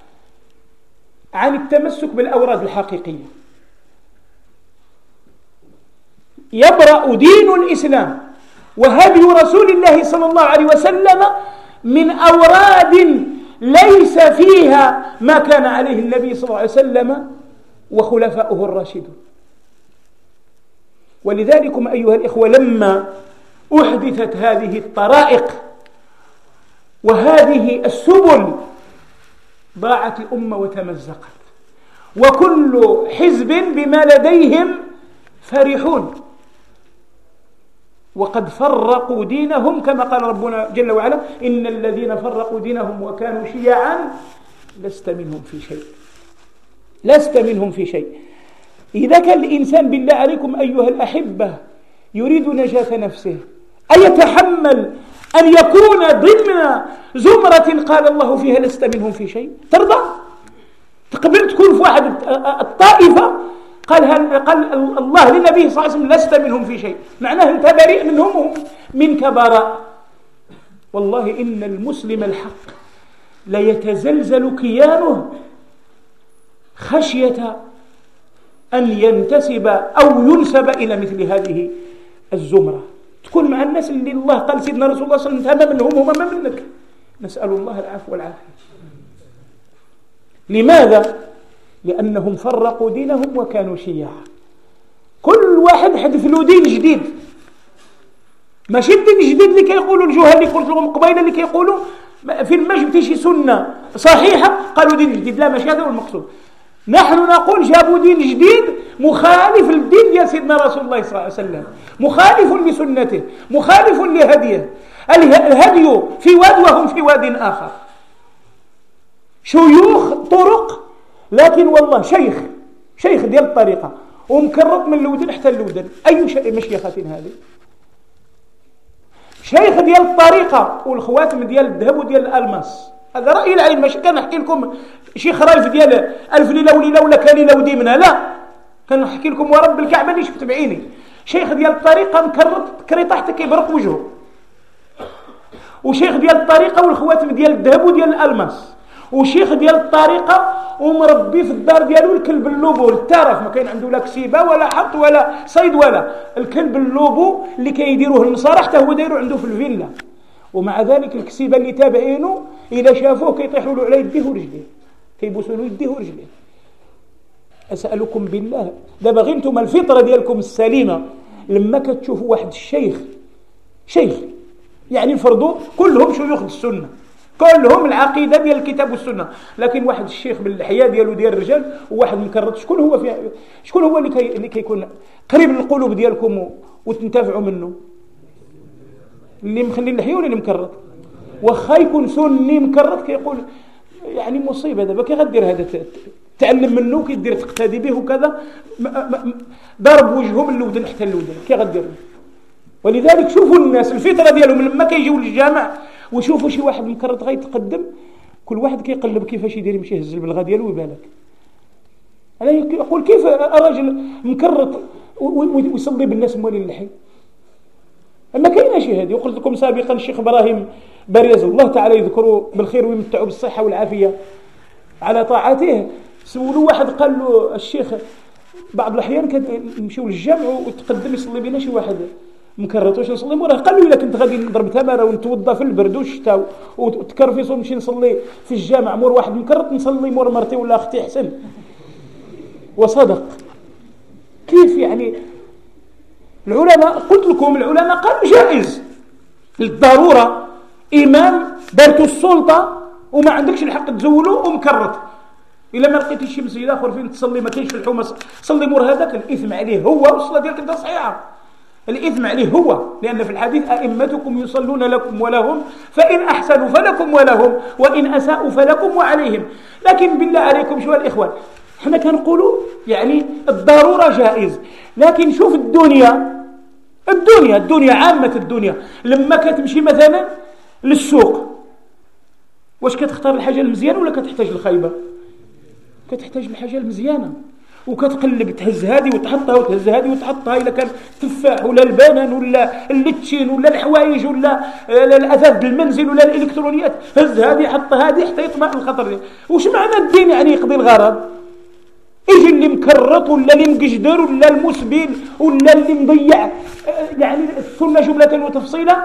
عن التمسك بالأوراد الحقيقية. يبرأ دين الإسلام وهدي رسول الله صلى الله عليه وسلم من أوراد ليس فيها ما كان عليه النبي صلى الله عليه وسلم وخلفاؤه الراشدون. ولذلك أيها الإخوة لما أحدثت هذه الطرائق وهذه السبل ضاعت الأمة وتمزقت، وكل حزب بما لديهم فرحون، وقد فرقوا دينهم كما قال ربنا جل وعلا: إن الذين فرقوا دينهم وكانوا شيعا لست منهم في شيء. لست منهم في شيء. إذا كان الإنسان بالله عليكم أيها الأحبة يريد نجاة نفسه أيتحمل أن يكون ضمن زمرة قال الله فيها لست منهم في شيء؟ ترضى؟ تقبل تكون في واحد الطائفة قال الله للنبي صلى الله عليه وسلم لست منهم في شيء، معناه أنت بريء منهم وهم منك براء. والله إن المسلم الحق ليتزلزل كيانه خشية أن ينتسب أو ينسب إلى مثل هذه الزمرة، تكون مع الناس اللي الله قال سيدنا رسول الله صلى الله عليه وسلم منهم وما منك. نسأل الله العفو والعافية. لماذا؟ لأنهم فرقوا دينهم وكانوا شيعا، كل واحد حدث له دين جديد، ماشي الدين الجديد اللي كيقولوا الجهال اللي قلت لهم قبيله اللي كيقولوا في المجد شي سنة صحيحة قالوا دين جديد، لا ماشي هذا هو المقصود. نحن نقول جابوا دين جديد مخالف للدين ديال سيدنا رسول الله صلى الله عليه وسلم، مخالف لسنته، مخالف لهديه. الهدي في واد وهم في واد آخر، شيوخ طرق، لكن والله شيخ ديال الطريقة ومكرط من الودن حتى الودن. أي مشيخة هذه؟ شيخ ديال الطريقة والخواتم ديال الذهب وديال الألماس. هذا رأي العلم، ماشي كان نحكي لكم شي خرايف ديال ألف ليلة وليلة ولا كليلة وديمنا، لا، كان نحكي لكم ورب الكعبة اللي شفت بعيني. شيخ ديال الطريقة مكرط كريطة حتى كيبرق وجهه، وشيخ ديال الطريقة والخواتم ديال الذهب وديال الألماس، وشيخ ديال الطريقة ومربي في الدار ديالو الكلب اللوبو التارف، ما كاين عنده لا كسيبة ولا حط ولا صيد ولا الكلب اللوبو اللي كيديروه النصارى حتى هو دايرو عنده في الفيلا، ومع ذلك الكسيبة اللي تابعينه إذا شافوه كيطيحوا له على يديه ورجليه، كيبوسوا له يديه ورجليه. أسألكم بالله، دابا غير نتوما الفطرة ديالكم السليمة لما كتشوفوا واحد شيخ يعني الفرضوا كلهم شيوخ السنة، كلهم العقيدة ديال الكتاب والسنة، لكن واحد الشيخ باللحية ديالو ديال الرجال وواحد مكرط، شكون هو اللي كيكون قريب للقلوب ديالكم وتنتفعوا منه؟ اللي مخلي اللحية ولا اللي مكرط؟ واخا يكون سني مكرط كيقول يعني مصيبة، دابا كي غدير هذا تعلم منه كيدير تقتدي به وكذا، ضرب وجهه من الودن حتى الودن كي غدير. ولذلك شوفوا الناس الفطرة ديالهم لما كيجيو للجامع وشوفوا شي واحد مكرط غيتقدم، كل واحد كيقلب كيفاش يدير يمشي يهز البلغه ديالو ويبالك. انا يقول كيف الراجل مكرط ويصلي بالناس موالين اللحي؟ اما كاينه شي هذه. وقلت لكم سابقا الشيخ ابراهيم بريز الله تعالى يذكره بالخير ويمتعه بالصحه والعافيه على طاعته، سولوا واحد قال له الشيخ بعض الاحيان كنمشيو للجامع ويتقدم يصلي بينا شي واحد مكرط واش نصلي موراه؟ قال له الا كنت غادي نضرب تماره ونتوضا في البرد والشتاء وتكرفص ونمشي نصلي في الجامع مور واحد مكرط، نصلي مور مرتي ولا اختي احسن. وصدق. كيف يعني؟ العلماء قلت لكم العلماء قالوا جائز للضروره، امام دارته السلطه وما عندكش الحق تزولو ومكرط، الا ما لقيتيش شي مسجد اخر فين تصلي ما كاينش في الحومه صلي مور هذاك، الاثم عليه هو والصلاه ديالك انت صحيحه، الإثم عليه هو، لأن في الحديث أئمتكم يصلون لكم ولهم فإن أحسنوا فلكم ولهم وإن أساءوا فلكم وعليهم. لكن بالله عليكم شو الإخوان، احنا كنقولوا يعني الضرورة جائز، لكن شوف الدنيا عامة الدنيا لما كتمشي مثلا للسوق واش كتختار الحاجة المزيانة ولا كتحتاج الخايبة؟ كتحتاج الحاجة المزيانة، وكتقلب تهز هذه وتحطها وتهز هذه وتحطها، إلا كان تفاح ولا البنان ولا اللتشين ولا الحوايج ولا الأثاث بالمنزل ولا الإلكترونيات، هز هذه حط هذه حتى يطمع الخطر دي. وش معنى الدين يعني يقضي الغرض؟ يجي اللي مكرط ولا اللي مقجدر ولا المسبل ولا اللي مضيع يعني السنة جملة وتفصيلا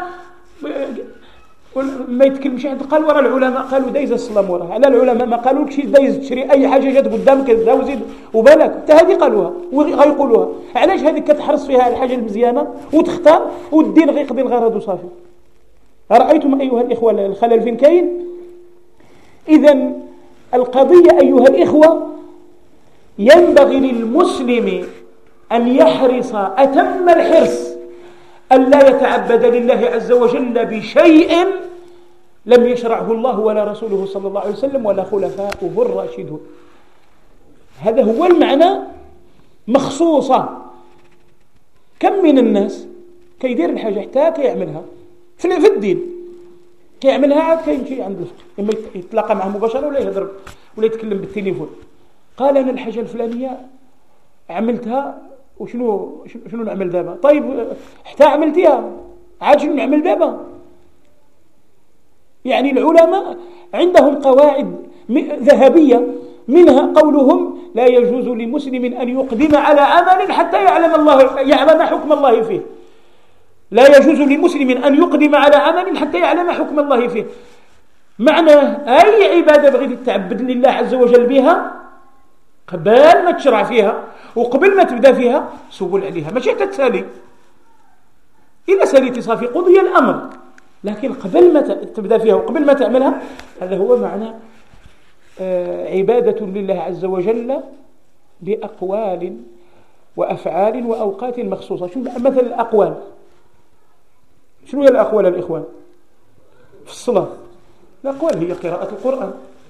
ما يتكلمش عند قال ورا العلماء قالوا دايز السلام وراها، على العلماء ما قالوا لكش دايز تشري اي حاجه جات قدامك كذا وزيد وبالك حتى هذه قالوها وغيقولوها. علاش هذه كتحرص فيها الحاجه المزيانه وتختار والدين غيقضي الغرض وصافي؟ رايتم ايها الاخوه الخلل فين كاين؟ اذا القضيه ايها الاخوه ينبغي للمسلم ان يحرص اتم الحرص ألا يتعبد لله عز وجل بشيء لم يشرعه الله ولا رسوله صلى الله عليه وسلم ولا خلفاؤه الراشدون. هذا هو المعنى مخصوصا. كم من الناس كيدير الحاجة حتى كيعملها في الدين، كيعملها عاد كاين شي عنده اما يتلاقى معه مباشره ولا يهضر ولا يتكلم بالتليفون. قال انا الحاجه الفلانيه عملتها وشنو نعمل دابا؟ طيب حتى عملتيها عاد شنو نعمل دابا؟ يعني العلماء عندهم قواعد ذهبيه، منها قولهم لا يجوز لمسلم ان يقدم على عمل حتى يعلم حكم الله فيه. لا يجوز لمسلم أن يقدم على عمل حتى يعلم حكم الله فيه. معنى أي عبادة بغيت تتعبد لله عز وجل بها قبل ما تشرع فيها وقبل ما تبدأ فيها سول عليها، ماشي تتسالي. إذا ساليتي صافي قضي الأمر، لكن قبل ما تبدأ فيها وقبل ما تعملها، هذا هو معنى عبادة لله عز وجل بأقوال وأفعال وأوقات مخصوصة. شو مثل الأقوال؟ شنو هي الأقوال الإخوان في الصلاة؟ الأقوال هي قراءة القرآن،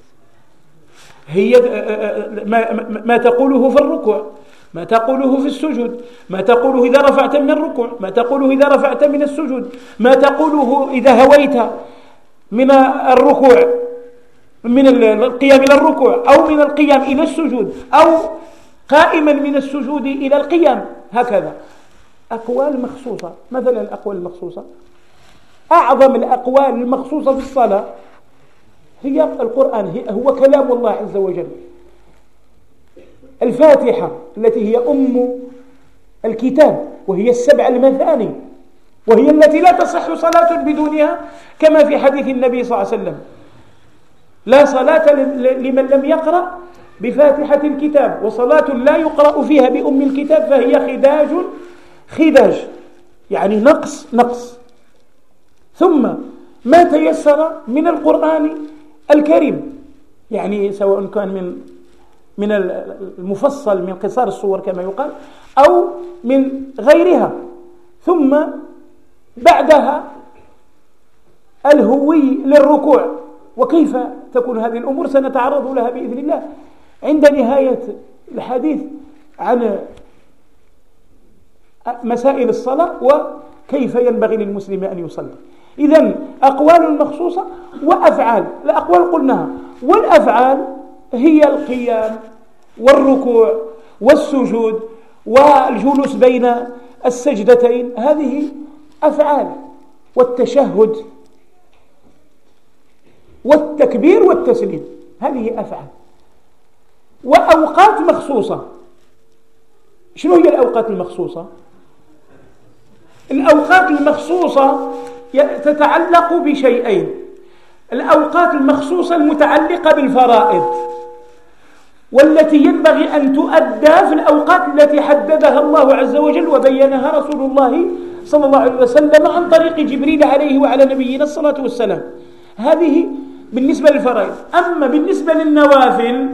هي ما تقوله في الركوع، ما تقوله في السجود، ما تقوله إذا رفعت من الركوع، ما تقوله إذا رفعت من السجود، ما تقوله إذا هويت من الركوع، من القيام إلى الركوع، أو من القيام إلى السجود، أو قائما من السجود إلى القيام، هكذا أقوال مخصوصة. مثلا الأقوال المخصوصة، أعظم الأقوال المخصوصة في الصلاة هي القرآن، هو كلام الله عز وجل. الفاتحة التي هي أم الكتاب، وهي 7 المثاني، وهي التي لا تصح صلاة بدونها، كما في حديث النبي صلى الله عليه وسلم: لا صلاة لمن لم يقرأ بفاتحة الكتاب، وصلاة لا يقرأ فيها بأم الكتاب فهي خداج، يعني نقص. ثم ما تيسر من القرآن الكريم، يعني سواء كان من المفصل من قصار الصور كما يقال، أو من غيرها. ثم بعدها الهوي للركوع. وكيف تكون هذه الأمور سنتعرض لها بإذن الله عند نهاية الحديث عن مسائل الصلاة وكيف ينبغي للمسلم أن يصلي. إذن أقوال مخصوصة وأفعال. الأقوال قلناها، والأفعال هي القيام والركوع والسجود والجلوس بين السجدتين، هذه أفعال، والتشهد والتكبير والتسليم، هذه أفعال. وأوقات مخصوصة. شنو هي الأوقات المخصوصة؟ الأوقات المخصوصة تتعلق بشيئين: الأوقات المخصوصة المتعلقة بالفرائض، والتي ينبغي أن تؤدى في الأوقات التي حددها الله عز وجل وبينها رسول الله صلى الله عليه وسلم عن طريق جبريل عليه وعلى نبينا الصلاة والسلام. هذه بالنسبة للفرائض. أما بالنسبة للنوافل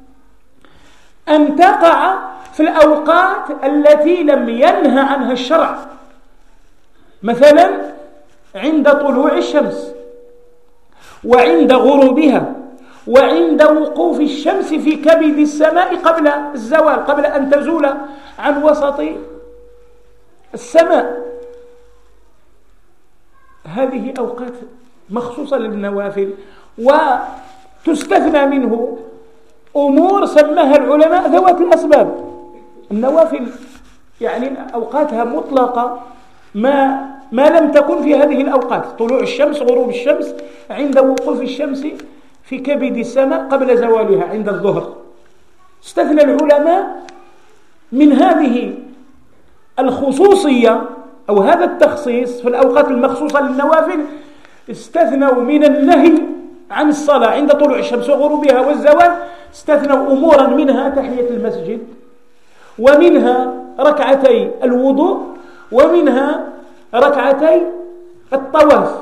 أن تقع في الأوقات التي لم ينهى عنها الشرع، مثلا عند طلوع الشمس، وعند غروبها، وعند وقوف الشمس في كبد السماء قبل الزوال، قبل أن تزول عن وسط السماء. هذه أوقات مخصوصة للنوافل، وتستثنى منه أمور سماها العلماء ذوات الأسباب. النوافل يعني أوقاتها مطلقة ما لم تكن في هذه الأوقات: طلوع الشمس، غروب الشمس، عند وقوف الشمس في كبد السماء قبل زوالها عند الظهر. استثنى العلماء من هذه الخصوصية أو هذا التخصيص في الأوقات المخصوصة للنوافل، استثنوا من النهي عن الصلاة عند طلوع الشمس وغروبها والزوال، استثنوا أمورا، منها تحية المسجد، ومنها ركعتي الوضوء، ومنها ركعتي الطواف.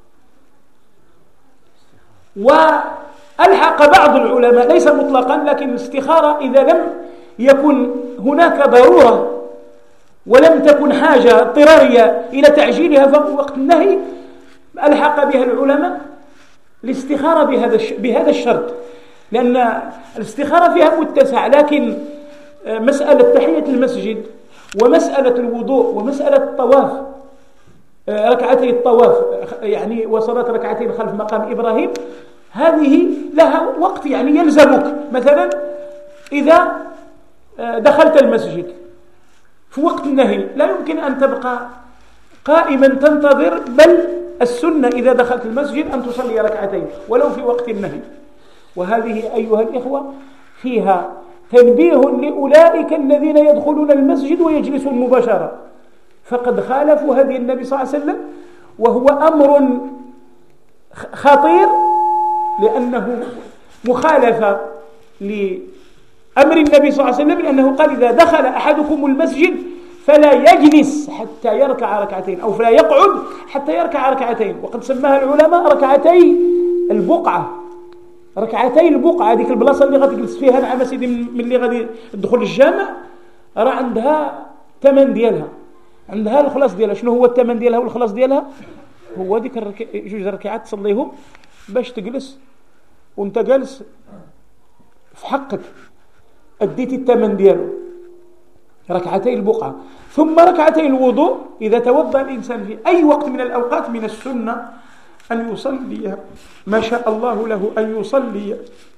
وألحق بعض العلماء، ليس مطلقا، لكن الاستخارة إذا لم يكن هناك ضرورة ولم تكن حاجة اضطرارية إلى تعجيلها في وقت النهي، ألحق بها العلماء الاستخارة بهذا الشرط، لأن الاستخارة فيها متسع. لكن مسألة تحية المسجد ومسألة الوضوء ومسألة الطواف ركعتي الطواف يعني وصلت ركعتين خلف مقام إبراهيم، هذه لها وقت يعني يلزمك. مثلا إذا دخلت المسجد في وقت النهي لا يمكن أن تبقى قائما تنتظر، بل السنة إذا دخلت المسجد أن تصلي ركعتين ولو في وقت النهي. وهذه أيها الإخوة فيها تنبيه لأولئك الذين يدخلون المسجد ويجلسون مباشرة، فقد خالفوا هدي النبي صلى الله عليه وسلم، وهو أمر خطير لأنه مخالفة لأمر النبي صلى الله عليه وسلم، لأنه قال إذا دخل أحدكم المسجد فلا يجلس حتى يركع ركعتين، أو فلا يقعد حتى يركع ركعتين. وقد سماها العلماء ركعتي البقعة. ركعتي البقعة هذيك البلاصة اللي غادي تجلس فيها مع سيدي من اللي غادي تدخل الجامع، راه عندها ثمن ديالها، عندها الخلاص ديالها. شنو هو الثمن ديالها والخلاص ديالها؟ هو ديك جوج ركعات تصليهم باش تجلس وانت جالس في حقك اديتي الثمن ديالو. ركعتي البقعة. ثم ركعتي الوضوء إذا توضأ الإنسان في أي وقت من الأوقات من السنة أن يصلي ما شاء الله له أن يصلي،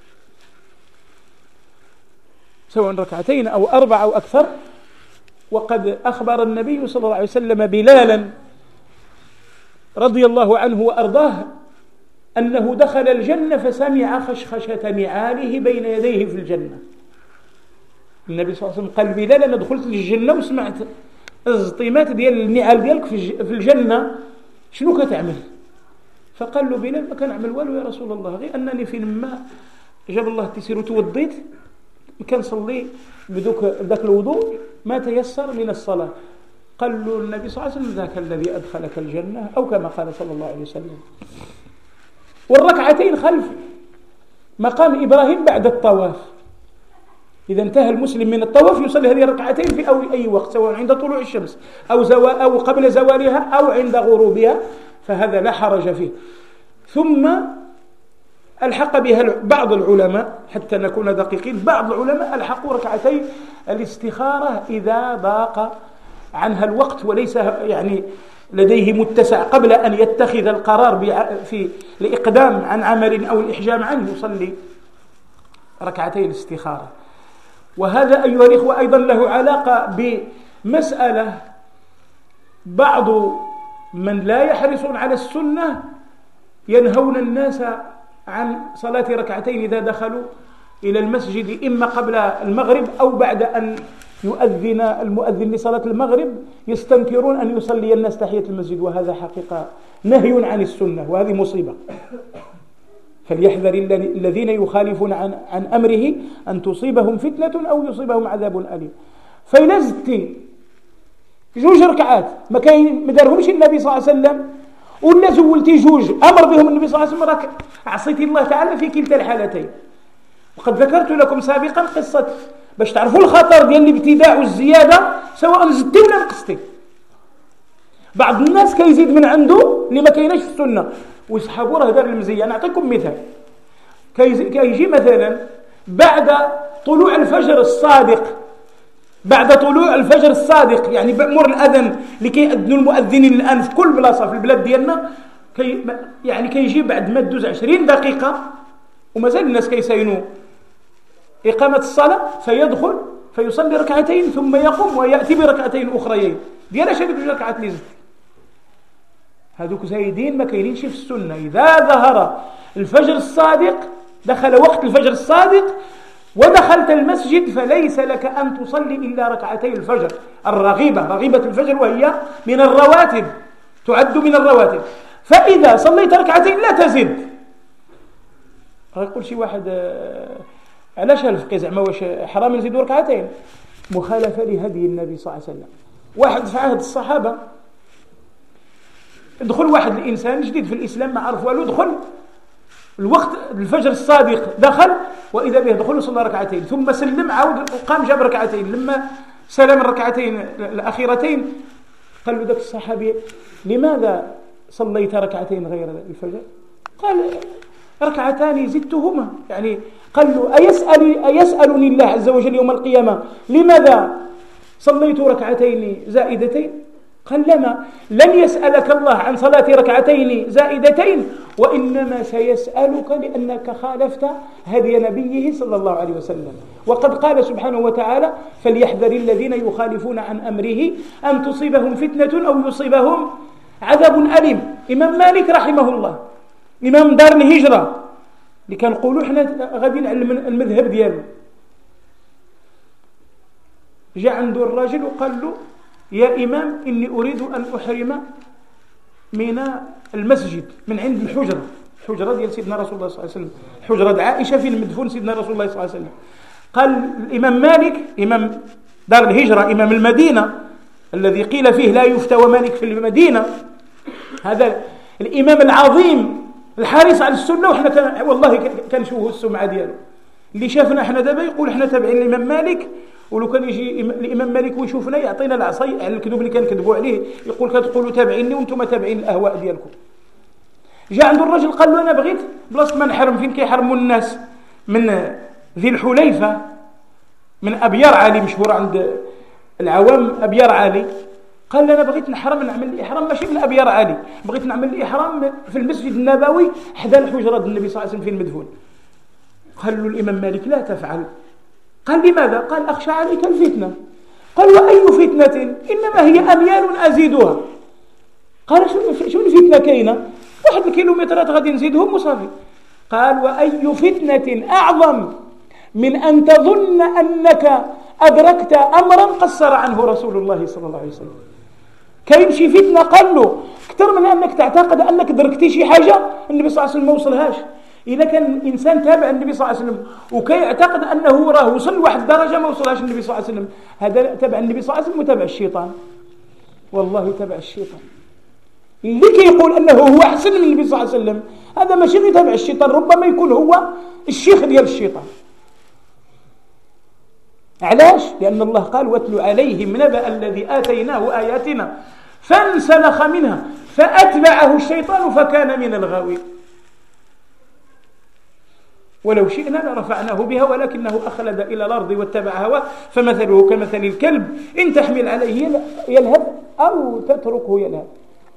سواء ركعتين أو 4 أو أكثر. وقد أخبر النبي صلى الله عليه وسلم بلالا رضي الله عنه وأرضاه أنه دخل الجنة فسمع خشخشة نعاله بين يديه في الجنة. النبي صلى الله عليه وسلم قال بلال أنا دخلت للجنة وسمعت الزطيمات ديال النعال ديالك في الجنة، شنو كتعمل؟ فقال له بلال ما كنعمل والو يا رسول الله، غير أنني فين ما جاب الله تيسير وتوضيت كنصلي بداك الوضوء ما تيسر من الصلاة. قال له النبي صلى الله عليه وسلم ذاك الذي أدخلك الجنة، أو كما قال صلى الله عليه وسلم. والركعتين خلف مقام إبراهيم بعد الطواف، إذا انتهى المسلم من الطواف يصلي هذه الركعتين في أي وقت، سواء عند طلوع الشمس أو قبل زوالها أو عند غروبها، فهذا لا حرج فيه. ثم ألحق بها بعض العلماء حتى نكون دقيقين، بعض العلماء ألحقوا ركعتي الاستخارة إذا ضاق عنها الوقت وليس يعني لديه متسع قبل أن يتخذ القرار في الإقدام عن عمل أو الإحجام عنه، يصلي ركعتي الاستخارة. وهذا أيها الإخوة أيضا له علاقة بمسألة بعض من لا يحرصون على السنة ينهون الناس عن صلاة ركعتين إذا دخلوا إلى المسجد، إما قبل المغرب أو بعد أن يؤذن المؤذن لصلاة المغرب، يستنكرون أن يصلي الناس تحية المسجد، وهذا حقيقة نهي عن السنة، وهذه مصيبة. فليحذر الذين يخالفون عن أمره أن تصيبهم فتنة أو يصيبهم عذاب أليم. فإذا زدتي جوج ركعات ما دارهمش النبي صلى الله عليه وسلم، ولا زولتي جوج أمر بهم النبي صلى الله عليه وسلم، راك عصيتي الله تعالى في كلتا الحالتين. وقد ذكرت لكم سابقا قصة باش تعرفوا الخطر ديال الابتداع والزيادة، سواء زدتي ولا نقصتي. بعض الناس كيزيد من عنده اللي ما كايناش في السنة ويسحبوا راه دار المزية. نعطيكم مثال، كيجي مثلا بعد طلوع الفجر الصادق، بعد طلوع الفجر الصادق يعني بأمر الأذن اللي كيأذنوا المؤذنين الآن في كل بلاصة في البلاد ديالنا، يعني كيجي بعد ما تدوز 20 دقيقة ومازال الناس كيساينوا إقامة الصلاة، فيدخل فيصلي ركعتين ثم يقوم ويأتي بركعتين أخريين. ديالاش هذوك الركعات اللي زدت؟ هذوك زايدين ما كاينينش في السنة. إذا ظهر الفجر الصادق، دخل وقت الفجر الصادق ودخلت المسجد، فليس لك أن تصلي إلا ركعتي الفجر الرغيبة، رغيبة الفجر، وهي من الرواتب، تعد من الرواتب. فإذا صليت ركعتين لا تزد. يقول شي واحد علاش الفقه زعما واش حرام نزيدوا ركعتين؟ مخالفة لهدي النبي صلى الله عليه وسلم. واحد في عهد الصحابة دخل واحد الإنسان جديد في الإسلام ما عرف والو، دخل الوقت الفجر الصادق، دخل وإذا به دخل وصلى ركعتين ثم سلم، عاود وقام جاب ركعتين. لما سلم الركعتين الأخيرتين قال له ذاك الصحابي لماذا صليت ركعتين غير الفجر؟ قال ركعتان زدتهما، يعني قال له أيسألني الله عز وجل يوم القيامة لماذا صليت ركعتين زائدتين؟ قال لن يسألك الله عن صلاة ركعتين زائدتين، وإنما سيسألك لأنك خالفت هدي نبيه صلى الله عليه وسلم. وقد قال سبحانه وتعالى: فليحذر الذين يخالفون عن أمره أن تصيبهم فتنة أو يصيبهم عذاب أليم. إمام مالك رحمه الله، إمام دار الهجرة، اللي كان نقولوا احنا غادي نعلم المذهب ديالو، جاء عنده الراجل وقال له: يا إمام، إني أريد أن أحرم من المسجد من عند الحجرة ديال سيدنا رسول الله صلى الله عليه وسلم، حجرة عائشة في المدفون سيدنا رسول الله صلى الله عليه وسلم. قال الإمام مالك، إمام دار الهجرة، إمام المدينة الذي قيل فيه لا يفتى ومالك في المدينة، هذا الإمام العظيم الحريص على السنة، وإحنا والله كنشوفوا السمعة دياله. اللي شافنا إحنا دابا يقول إحنا تابعين الإمام مالك، ولو كان يجي الإمام مالك ويشوفنا يعطينا العصي على الكذوب اللي كنكذبوا عليه، يقول كتقولوا تابعيني وانتم تابعين الأهواء ديالكم. جاء عنده الرجل قال له: أنا بغيت بلاصة ما نحرم فين كيحرموا الناس من ذي الحليفة، من أبيار علي، مشهور عند العوام أبيار علي. قال: أنا بغيت نحرم، نعمل الإحرام ماشي من أبيار علي، بغيت نعمل الإحرام في المسجد النبوي حدا الحجرة النبي صلى الله عليه وسلم في المدفون. قال له الإمام مالك: لا تفعل. قال: لماذا؟ قال: أخشى عليك الفتنة. قال: وأي فتنة؟ إنما هي أميال أزيدها. قال: شو الفتنة كاينة؟ 1 الكيلومترات غادي نزيدهم وصافي. قال: وأي فتنة أعظم من أن تظن أنك أدركت أمرا قصر عنه رسول الله صلى الله عليه وسلم. كاين شي فتنة قال له أكثر من أنك تعتقد أنك دركتي شي حاجة النبي صلى الله عليه وسلم ما وصلهاش. إذا كان إنسان تابع النبي صلى الله عليه وسلم وكيعتقد أنه راه وصل واحد درجة ما وصلهاش النبي صلى الله عليه وسلم، هذا تابع النبي صلى الله عليه وسلم وتابع الشيطان. والله تابع الشيطان. اللي كيقول أنه هو أحسن من النبي صلى الله عليه وسلم هذا ماشي غير تابع الشيطان، ربما يكون هو الشيخ ديال الشيطان. علاش؟ لأن الله قال: واتل عليهم نبأ الذي آتيناه آياتنا فانسلخ منها فأتبعه الشيطان فكان من الغاوين. ولو شئنا لرفعناه بها ولكنه أخلد إلى الأرض واتبع هواه فمثله كمثل الكلب إن تحمل عليه يلهث أو تتركه يلهث.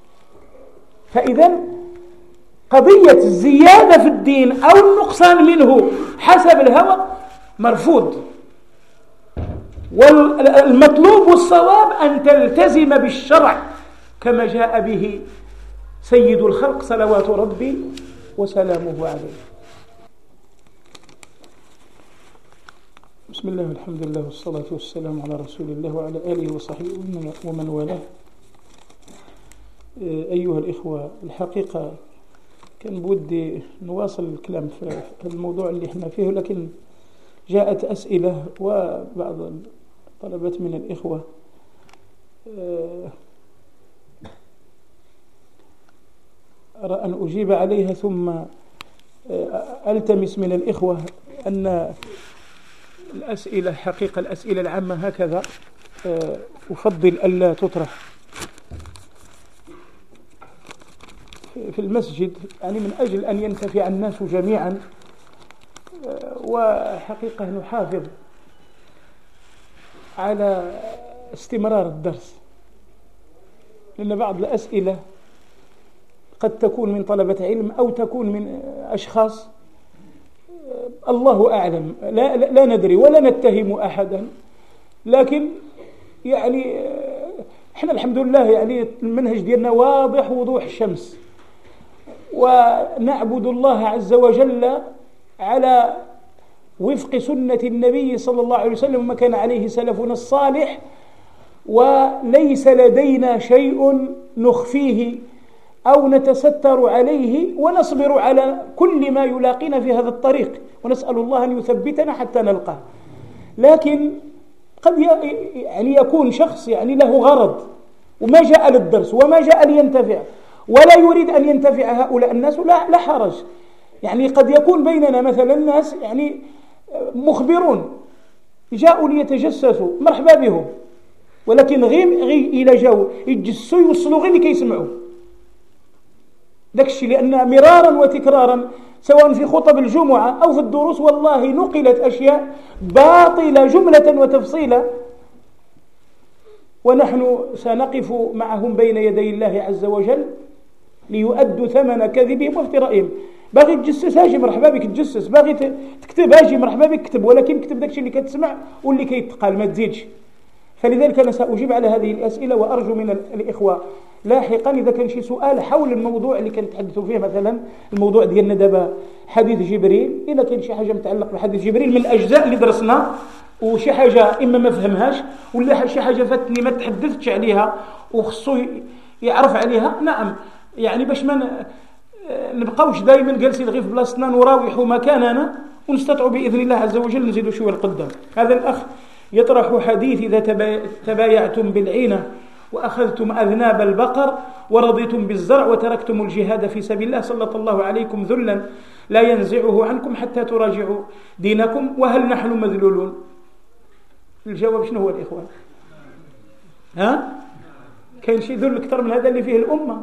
فإذا قضية الزيادة في الدين أو النقصان منه حسب الهوى مرفوض، والمطلوب والصواب أن تلتزم بالشرع كما جاء به سيد الخلق صلوات ربي وسلامه عليه. بسم الله والحمد لله والصلاة والسلام على رسول الله وعلى آله وصحبه ومن والاه. أيها الإخوة، الحقيقة كان بودي نواصل الكلام في الموضوع اللي احنا فيه، لكن جاءت أسئلة وبعض طلبت من الإخوة أرى أن أجيب عليها، ثم ألتمس من الإخوة أن الأسئلة حقيقة الأسئلة العامة هكذا أفضل ألا تطرح في المسجد، يعني من أجل أن ينتفع الناس جميعا، وحقيقة نحافظ على استمرار الدرس، لأن بعض الأسئلة قد تكون من طلبة علم أو تكون من أشخاص الله أعلم، لا ندري ولا نتهم أحدا، لكن يعني احنا الحمد لله يعني المنهج ديالنا واضح وضوح الشمس، ونعبد الله عز وجل على وفق سنة النبي صلى الله عليه وسلم وما كان عليه سلفنا الصالح، وليس لدينا شيء نخفيه أو نتستر عليه، ونصبر على كل ما يلاقينا في هذا الطريق، ونسأل الله أن يثبتنا حتى نلقاه. لكن قد يعني يكون شخص يعني له غرض وما جاء للدرس وما جاء لينتفع ولا يريد أن ينتفع هؤلاء الناس، لا حرج. يعني قد يكون بيننا مثلا ناس يعني مخبرون جاءوا ليتجسسوا، مرحبا بهم، ولكن غير إلى جاءوا يتجسسوا يوصلوا غير لكي يسمعوا داك الشيء، لأن مرارا وتكرارا سواء في خطب الجمعة أو في الدروس والله نقلت أشياء باطلة جملة وتفصيلا، ونحن سنقف معهم بين يدي الله عز وجل ليؤدوا ثمن كذبهم وافترائهم. باغي تجسس هاجي مرحبا بك تجسس، باغي تكتب هاجي مرحبا بك كتب، ولكن كتب داكشي اللي كتسمع واللي كيتقال، ما تزيدش. فلذلك أنا سأجيب على هذه الأسئلة، وأرجو من الإخوة لاحقا إذا كان شي سؤال حول الموضوع اللي كنتحدثوا فيه، مثلا الموضوع ديالنا دابا حديث جبريل، إذا كان شي حاجة متعلق بحديث جبريل من الأجزاء اللي درسنا وشي حاجة إما ما فهمهاش ولا شي حاجة فاتني ما تحدثتش عليها وخصو يعرف عليها، نعم، يعني باش ما نبقاوش دائما جالسين غير في بلاصتنا نراوحوا مكاننا، ونستطيع بإذن الله عز وجل نزيدوا شوية القدام. هذا الأخ يطرح حديث: إذا تبايعتم بالعينة وأخذتم أذناب البقر ورضيتم بالزرع وتركتم الجهاد في سبيل الله سلط الله عليكم ذلا لا ينزعه عنكم حتى تراجعوا دينكم، وهل نحن مذلولون؟ الجواب شنو هو الإخوان؟ كاين شي ذل أكثر من هذا اللي فيه الأمة؟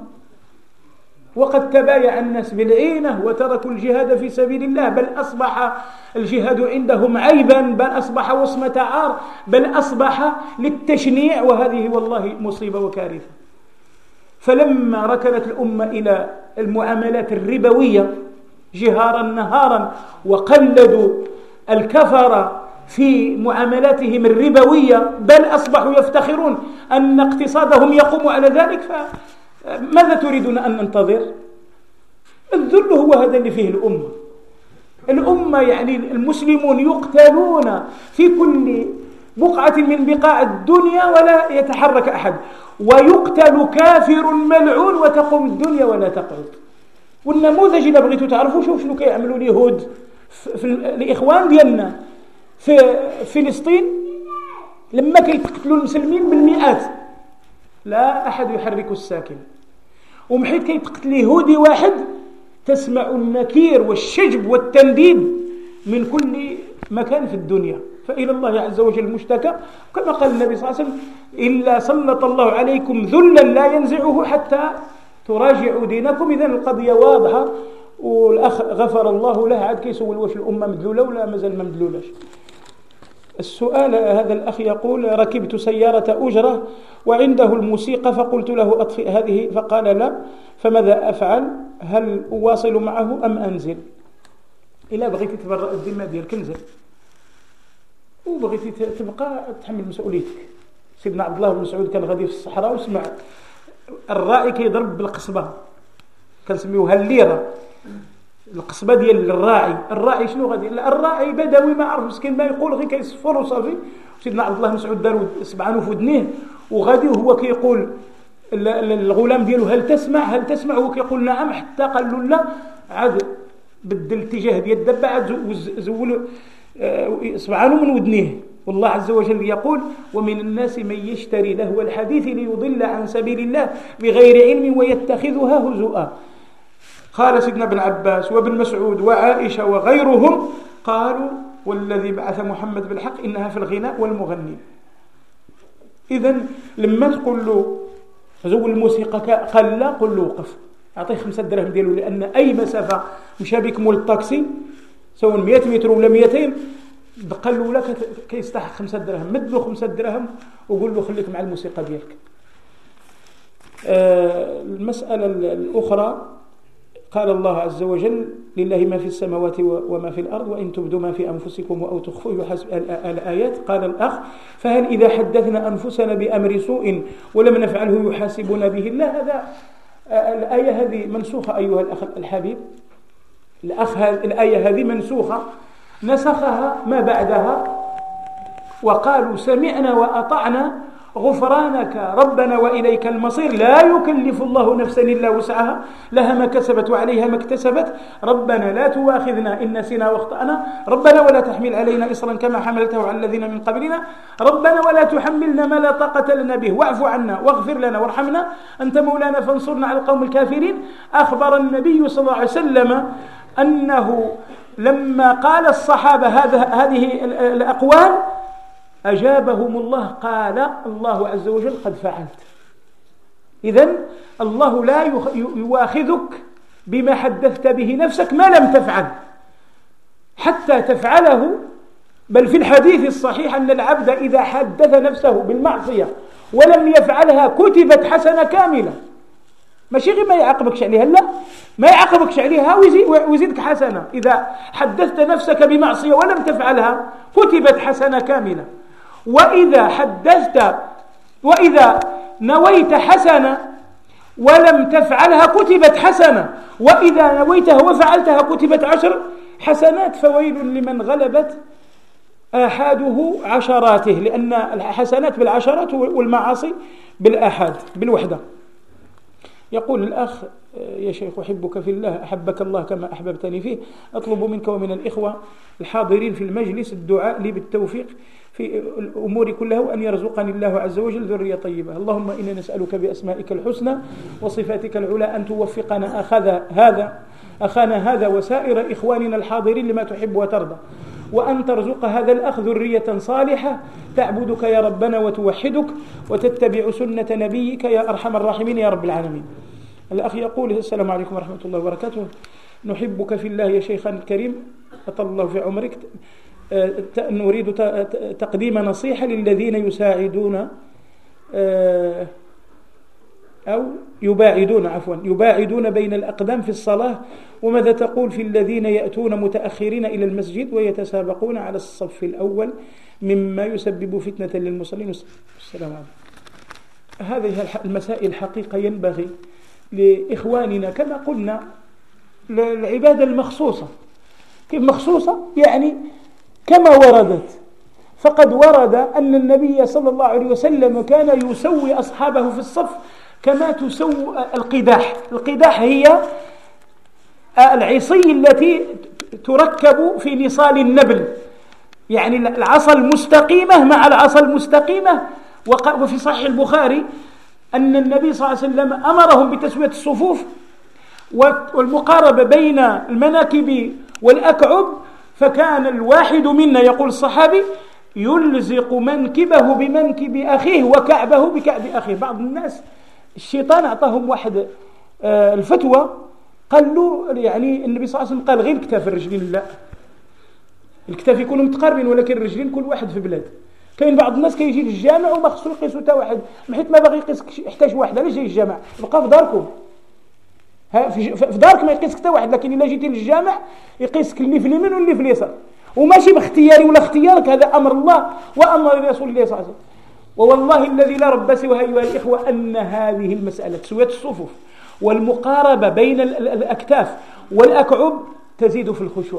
وقد تبايع الناس بالعينة وتركوا الجهاد في سبيل الله، بل أصبح الجهاد عندهم عيبا، بل أصبح وصمة عار، بل أصبح للتشنيع، وهذه والله مصيبة وكارثة. فلما ركنت الأمة إلى المعاملات الربوية جهارا نهارا وقلدوا الكفر في معاملاتهم الربوية، بل أصبحوا يفتخرون أن اقتصادهم يقوم على ذلك، ماذا تريدون أن ننتظر؟ الذل هو هذا اللي فيه الأمة يعني المسلمون يقتلون في كل بقعة من بقاع الدنيا ولا يتحرك أحد، ويقتل كافر ملعون وتقوم الدنيا ولا تقعد. والنموذج اللي بغيتوا تعرفوا، شوف شنو كيعملوا اليهود في الإخوان ديالنا في فلسطين لما كيتقتلوا المسلمين بالمئات، لا أحد يحرك الساكن، ومحيط كيتقتل يهودي واحد تسمع النكير والشجب والتنديد من كل مكان في الدنيا. فإلى الله عز وجل المشتكى، كما قال النبي صلى الله عليه وسلم: إلا سلط الله عليكم ذلا لا ينزعه حتى تراجعوا دينكم. إذن القضية واضحة، والأخ غفر الله له عاد كيسول واش الأمة مدلولة ولا مازال ما مدلولاش. السؤال هذا الأخ يقول: ركبت سيارة أجرة وعنده الموسيقى فقلت له أطفئ هذه فقال لا، فماذا أفعل؟ هل أواصل معه أم أنزل؟ إلا بغيتي تبرأ الذمة ديالك انزل، وبغيتي تبقى تحمل مسؤوليتك. سيدنا عبد الله بن مسعود كان غادي في الصحراء وسمع الراعي كيضرب بالقصبة، كنسميوها الليرة، القصبة ديال الراعي شنو غادي؟ الراعي بدوي ما عرف مسكين ما يقول، غير كيصفر وصافي. سيدنا عبد الله بن مسعود داروا سبعانو في ودنيه وغادي وهو كيقول الغلام ديالو هل تسمع، هو كيقول نعم، حتى قال له لا، عاد بدل اتجاه ديال الدبه، عاد زول سبعانو من ودنيه. والله عز وجل يقول: ومن الناس من يشتري لهو الحديث ليضل عن سبيل الله بغير علم ويتخذها هزؤا. قال سيدنا ابن عباس وابن مسعود وعائشة وغيرهم قالوا: والذي بعث محمد بالحق إنها في الغناء والمغني. إذن لما تقول له زول الموسيقى قال لا، قل له وقف، أعطيه 5 دراهم ديالو، لأن أي مسافة مشى بك مول الطاكسي سواء 100 متر ولا 200 قال له لا كيستحق 5 دراهم، مد له 5 دراهم وقول له خليك مع الموسيقى ديالك. المسألة الأخرى قال الله عز وجل: لله ما في السماوات وما في الأرض وإن تبدوا ما في أنفسكم أو تخفوه يحاسب الآيات. قال الأخ: فهل إذا حدثنا أنفسنا بأمر سوء ولم نفعله يحاسبنا به الله؟ هذا الآية هذه منسوخة أيها الأخ الحبيب. الآية هذه منسوخة، نسخها ما بعدها وقالوا سمعنا وأطعنا غفرانك ربنا وإليك المصير، لا يكلف الله نفسا إلا وسعها لها ما كسبت وعليها ما اكتسبت، ربنا لا تواخذنا إن نسينا واخطأنا، ربنا ولا تحمل علينا إصرا كما حملته على الذين من قبلنا، ربنا ولا تحملنا ما لا طاقة لنا به واعف عنا واغفر لنا وارحمنا أنت مولانا فانصرنا على القوم الكافرين. أخبر النبي صلى الله عليه وسلم أنه لما قال الصحابة هذه الأقوال أجابهم الله، قال الله عز وجل: قد فعلت. إذن الله لا يواخذك بما حدثت به نفسك ما لم تفعل حتى تفعله، بل في الحديث الصحيح أن العبد إذا حدث نفسه بالمعصية ولم يفعلها كتبت حسنة كاملة. ماشي غير ما يعاقبكش عليها، لا، ما يعاقبكش عليها ويزيدك حسنة. إذا حدثت نفسك بمعصية ولم تفعلها كتبت حسنة كاملة. وإذا نويت حسنة ولم تفعلها كتبت حسنة، وإذا نويتها وفعلتها كتبت 10 حسنات. فويل لمن غلبت آحاده عشراته، لأن الحسنات بالعشرات والمعاصي بالآحاد بالوحدة. يقول الأخ: يا شيخ أحبك في الله، أحبك الله كما أحببتني فيه، أطلب منك ومن الإخوة الحاضرين في المجلس الدعاء لي بالتوفيق في الأمور كلها، وأن يرزقني الله عز وجل ذرية طيبة. اللهم إنا نسألك بأسمائك الحسنى وصفاتك العلى أن توفقنا أخانا هذا وسائر إخواننا الحاضرين لما تحب وترضى، وأن ترزق هذا الأخ ذرية صالحة تعبدك يا ربنا وتوحدك وتتبع سنة نبيك يا أرحم الراحمين يا رب العالمين. الأخ يقول: السلام عليكم ورحمة الله وبركاته، نحبك في الله يا شيخنا الكريم، أطال الله في عمرك، نريد تقديم نصيحة للذين يساعدون أو يباعدون بين الأقدام في الصلاة، وماذا تقول في الذين يأتون متأخرين إلى المسجد ويتسابقون على الصف الأول مما يسبب فتنة للمصلين؟ السلام عليكم. هذه المسائل حقيقة ينبغي لإخواننا كما قلنا العبادة المخصوصة. كيف مخصوصة؟ يعني كما وردت، فقد ورد أن النبي صلى الله عليه وسلم كان يسوي أصحابه في الصف كما تسوي القداح. القداح هي العصي التي تركب في نصال النبل، يعني العصا المستقيمة مع العصا المستقيمة. وفي صحيح البخاري أن النبي صلى الله عليه وسلم أمرهم بتسوية الصفوف والمقاربة بين المناكب والأكعب، فكان الواحد منا، يقول الصحابي، يلزق منكبه بمنكب أخيه وكعبه بكعب أخيه. بعض الناس الشيطان أعطاهم واحد الفتوى، قال له يعني النبي صلى الله عليه وسلم قال غير الكتاف الرجلين، لا، الكتاف يكونوا متقاربين ولكن الرجلين كل واحد في بلاد. كاين بعض الناس كيجي للجامع وما خصو يقيسوا حتى واحد، حيت ما باغي يقيس يحتاج واحد. علاش جاي للجامع؟ بقى في داركم، في دارك ما يقيسك حتى واحد، لكن الا جيتي للجامع يقيسك اللي في اليمين واللي في اليسار، وماشي باختياري ولا اختيارك، هذا امر الله وامر رسول الله صلى الله عليه وسلم. ووالله الذي لا رب سواه ايها الاخوه ان هذه المساله تسويه الصفوف والمقاربه بين الاكتاف والاكعب تزيد في الخشوع،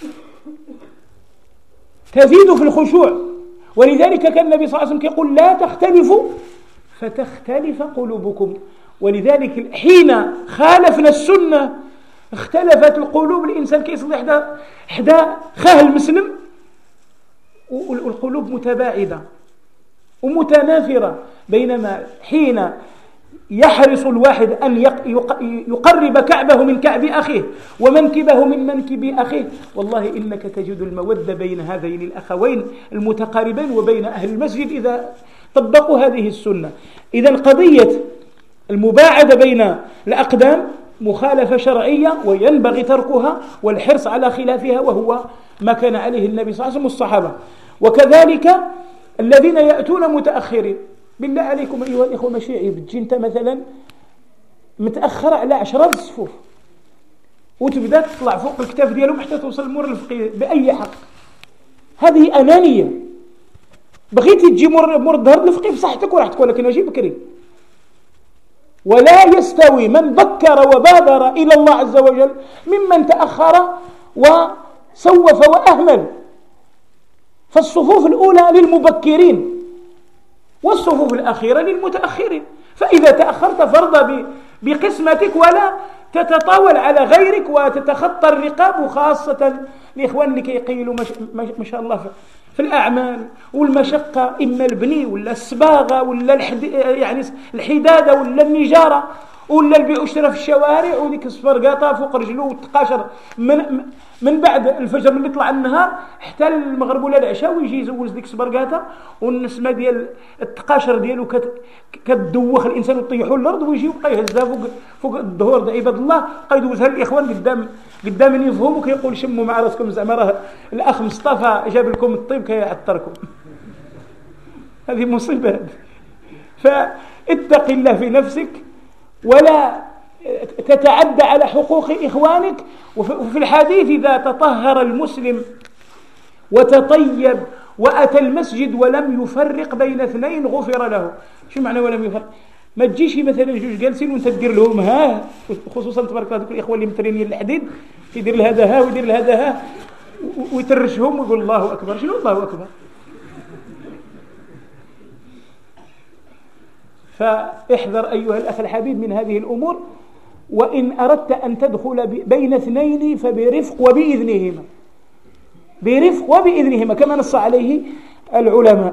تزيد في الخشوع. ولذلك كان النبي صلى الله عليه وسلم يقول: لا تختلفوا فتختلف قلوبكم. ولذلك حين خالفنا السنة اختلفت القلوب. الإنسان كيصلي حدا خاه المسلم والقلوب متباعدة ومتنافرة، بينما حين يحرص الواحد أن يقرب كعبه من كعب أخيه ومنكبه من منكب أخيه، والله إنك تجد المودة بين هذين الأخوين المتقاربين وبين أهل المسجد إذا طبقوا هذه السنة. إذن قضية المباعدة بين الأقدام مخالفة شرعية وينبغي تركها والحرص على خلافها، وهو ما كان عليه النبي صلى الله عليه وسلم والصحابة. وكذلك الذين يأتون متأخرين، بالله عليكم أيها الإخوة، ماشي عيب تجي أنت مثلا متأخر على 10 الصفوف وتبدأ تطلع فوق الكتاف ديالهم حتى توصل المور الفقيه بأي حق. هذه أنانية. بغيتي تجي مور الظهر الفقيه بصحتك وراحتك، ولكن اجي بكري. ولا يستوي من بكر وبادر إلى الله عز وجل ممن تأخر وسوف وأهمل. فالصفوف الأولى للمبكرين والصفوف الأخيرة للمتأخرين. فإذا تأخرت فارضى بقسمتك ولا تتطاول على غيرك وتتخطى الرقاب، وخاصة الإخوان اللي كيقيلوا ما شاء الله في الأعمال والمشقة، إما البني ولا الصباغة ولا يعني الحدادة ولا النجارة ولا البيع والشراء في الشوارع، وديك السفرقاطة فوق رجله والتقاشر من بعد الفجر من يطلع النهار حتى المغرب ولا العشاء، ويجي يزوز ديك السفرقاطة والنسمة ديال التقاشر ديالو كتدوخ الإنسان وتطيحو الأرض، ويجي يبقى يهزها فوق الظهور ده عباد الله، بقى يدوزها للإخوان قدام من يفهموا كيقول شموا مع راسكم، زعما راه الأخ مصطفى جاب لكم الطيب كيعطركم. هذه مصيبة. فاتق الله في نفسك ولا تتعدى على حقوق إخوانك. وفي الحديث إذا تطهر المسلم وتطيب وأتى المسجد ولم يفرق بين اثنين غفر له. شو معنى ولم يفرق؟ ما تجيش مثلا جوج جالسين وانت تدير لهم ها، خصوصا تبارك الله الإخوة اللي مترينين الحديد، يدير لهذا ها ويدير لهذا ها ويترشهم ويقول الله أكبر. شنو الله أكبر؟ فاحذر أيها الأخ الحبيب من هذه الأمور. وإن أردت أن تدخل بين اثنين فبرفق وبإذنهما، برفق وبإذنهما كما نص عليه العلماء.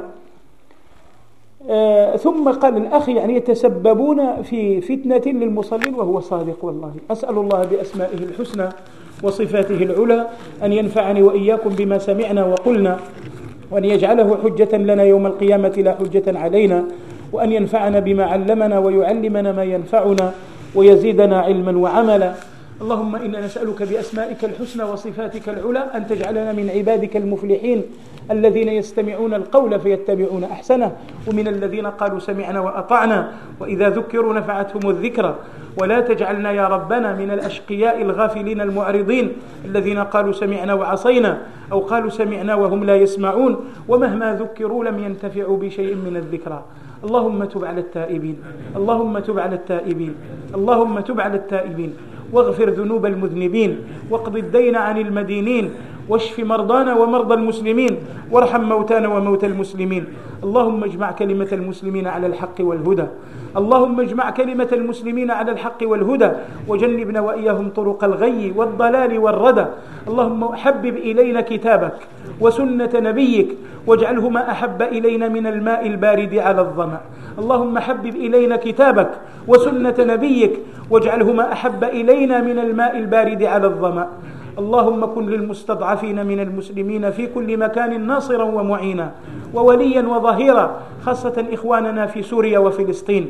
ثم قال الأخ يعني يتسببون في فتنة للمصلين وهو صادق. والله أسأل الله بأسمائه الحسنى وصفاته العلى أن ينفعني وإياكم بما سمعنا وقلنا، وأن يجعله حجة لنا يوم القيامة لا حجة علينا، وأن ينفعنا بما علمنا ويعلمنا ما ينفعنا ويزيدنا علما وعملا. اللهم إنا نسألك بأسمائك الحسنى وصفاتك العلى أن تجعلنا من عبادك المفلحين الذين يستمعون القول فيتبعون أحسنه، ومن الذين قالوا سمعنا وأطعنا وإذا ذكروا نفعتهم الذكرى. ولا تجعلنا يا ربنا من الأشقياء الغافلين المعرضين الذين قالوا سمعنا وعصينا، أو قالوا سمعنا وهم لا يسمعون ومهما ذكروا لم ينتفعوا بشيء من الذكرى. اللهم تب على التائبين، اللهم تب على التائبين، اللهم تب على التائبين، واغفر ذنوب المذنبين، واقض الدين عن المدينين، واشف مرضانا ومرضى المسلمين، وارحم موتانا وموتى المسلمين. اللهم اجمع كلمة المسلمين على الحق والهدى، اللهم اجمع كلمة المسلمين على الحق والهدى، وجنبنا وإياهم طرق الغي والضلال والردى. اللهم حبب إلينا كتابك وسنة نبيك، واجعلهما أحب إلينا من الماء البارد على الظمأ. اللهم حبب إلينا كتابك وسنة نبيك، واجعلهما أحب إلينا من الماء البارد على الظمأ. اللهم كن للمستضعفين من المسلمين في كل مكان ناصرا ومعينا ووليا وظهيرا، خاصة إخواننا في سوريا وفلسطين.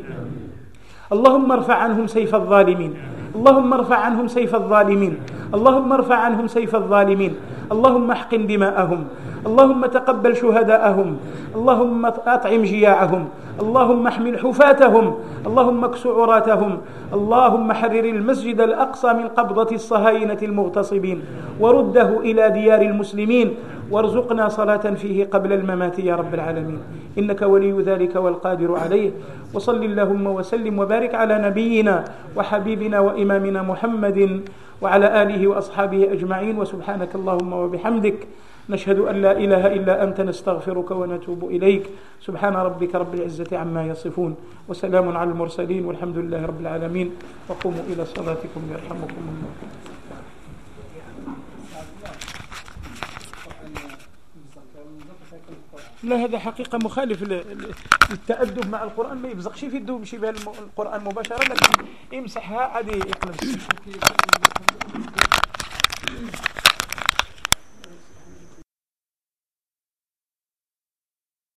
اللهم ارفع عنهم سيف الظالمين، اللهم ارفع عنهم سيف الظالمين، اللهم ارفع عنهم سيف الظالمين. اللهم احقن دماءهم، اللهم تقبل شهداءهم، اللهم أطعم جياعهم، اللهم احمل حفاتهم، اللهم اكس عراتهم. اللهم حرر المسجد الأقصى من قبضة الصهاينة المغتصبين، ورده إلى ديار المسلمين، وارزقنا صلاة فيه قبل الممات يا رب العالمين، إنك ولي ذلك والقادر عليه. وصل اللهم وسلم وبارك على نبينا وحبيبنا وإمامنا محمد وعلى آله وأصحابه أجمعين. وسبحانك اللهم وبحمدك، نشهد أن لا إله إلا أنت، نستغفرك ونتوب إليك. سبحان ربك رب العزة عما يصفون، وسلام على المرسلين، والحمد لله رب العالمين. وقوموا إلى صلاتكم يرحمكم الله. لا، هذا حقيقة مخالف للتأدب مع القرآن. ما يبزقش في الدوب شي القرآن مباشرة، لكن يمسحها عادي يقلب.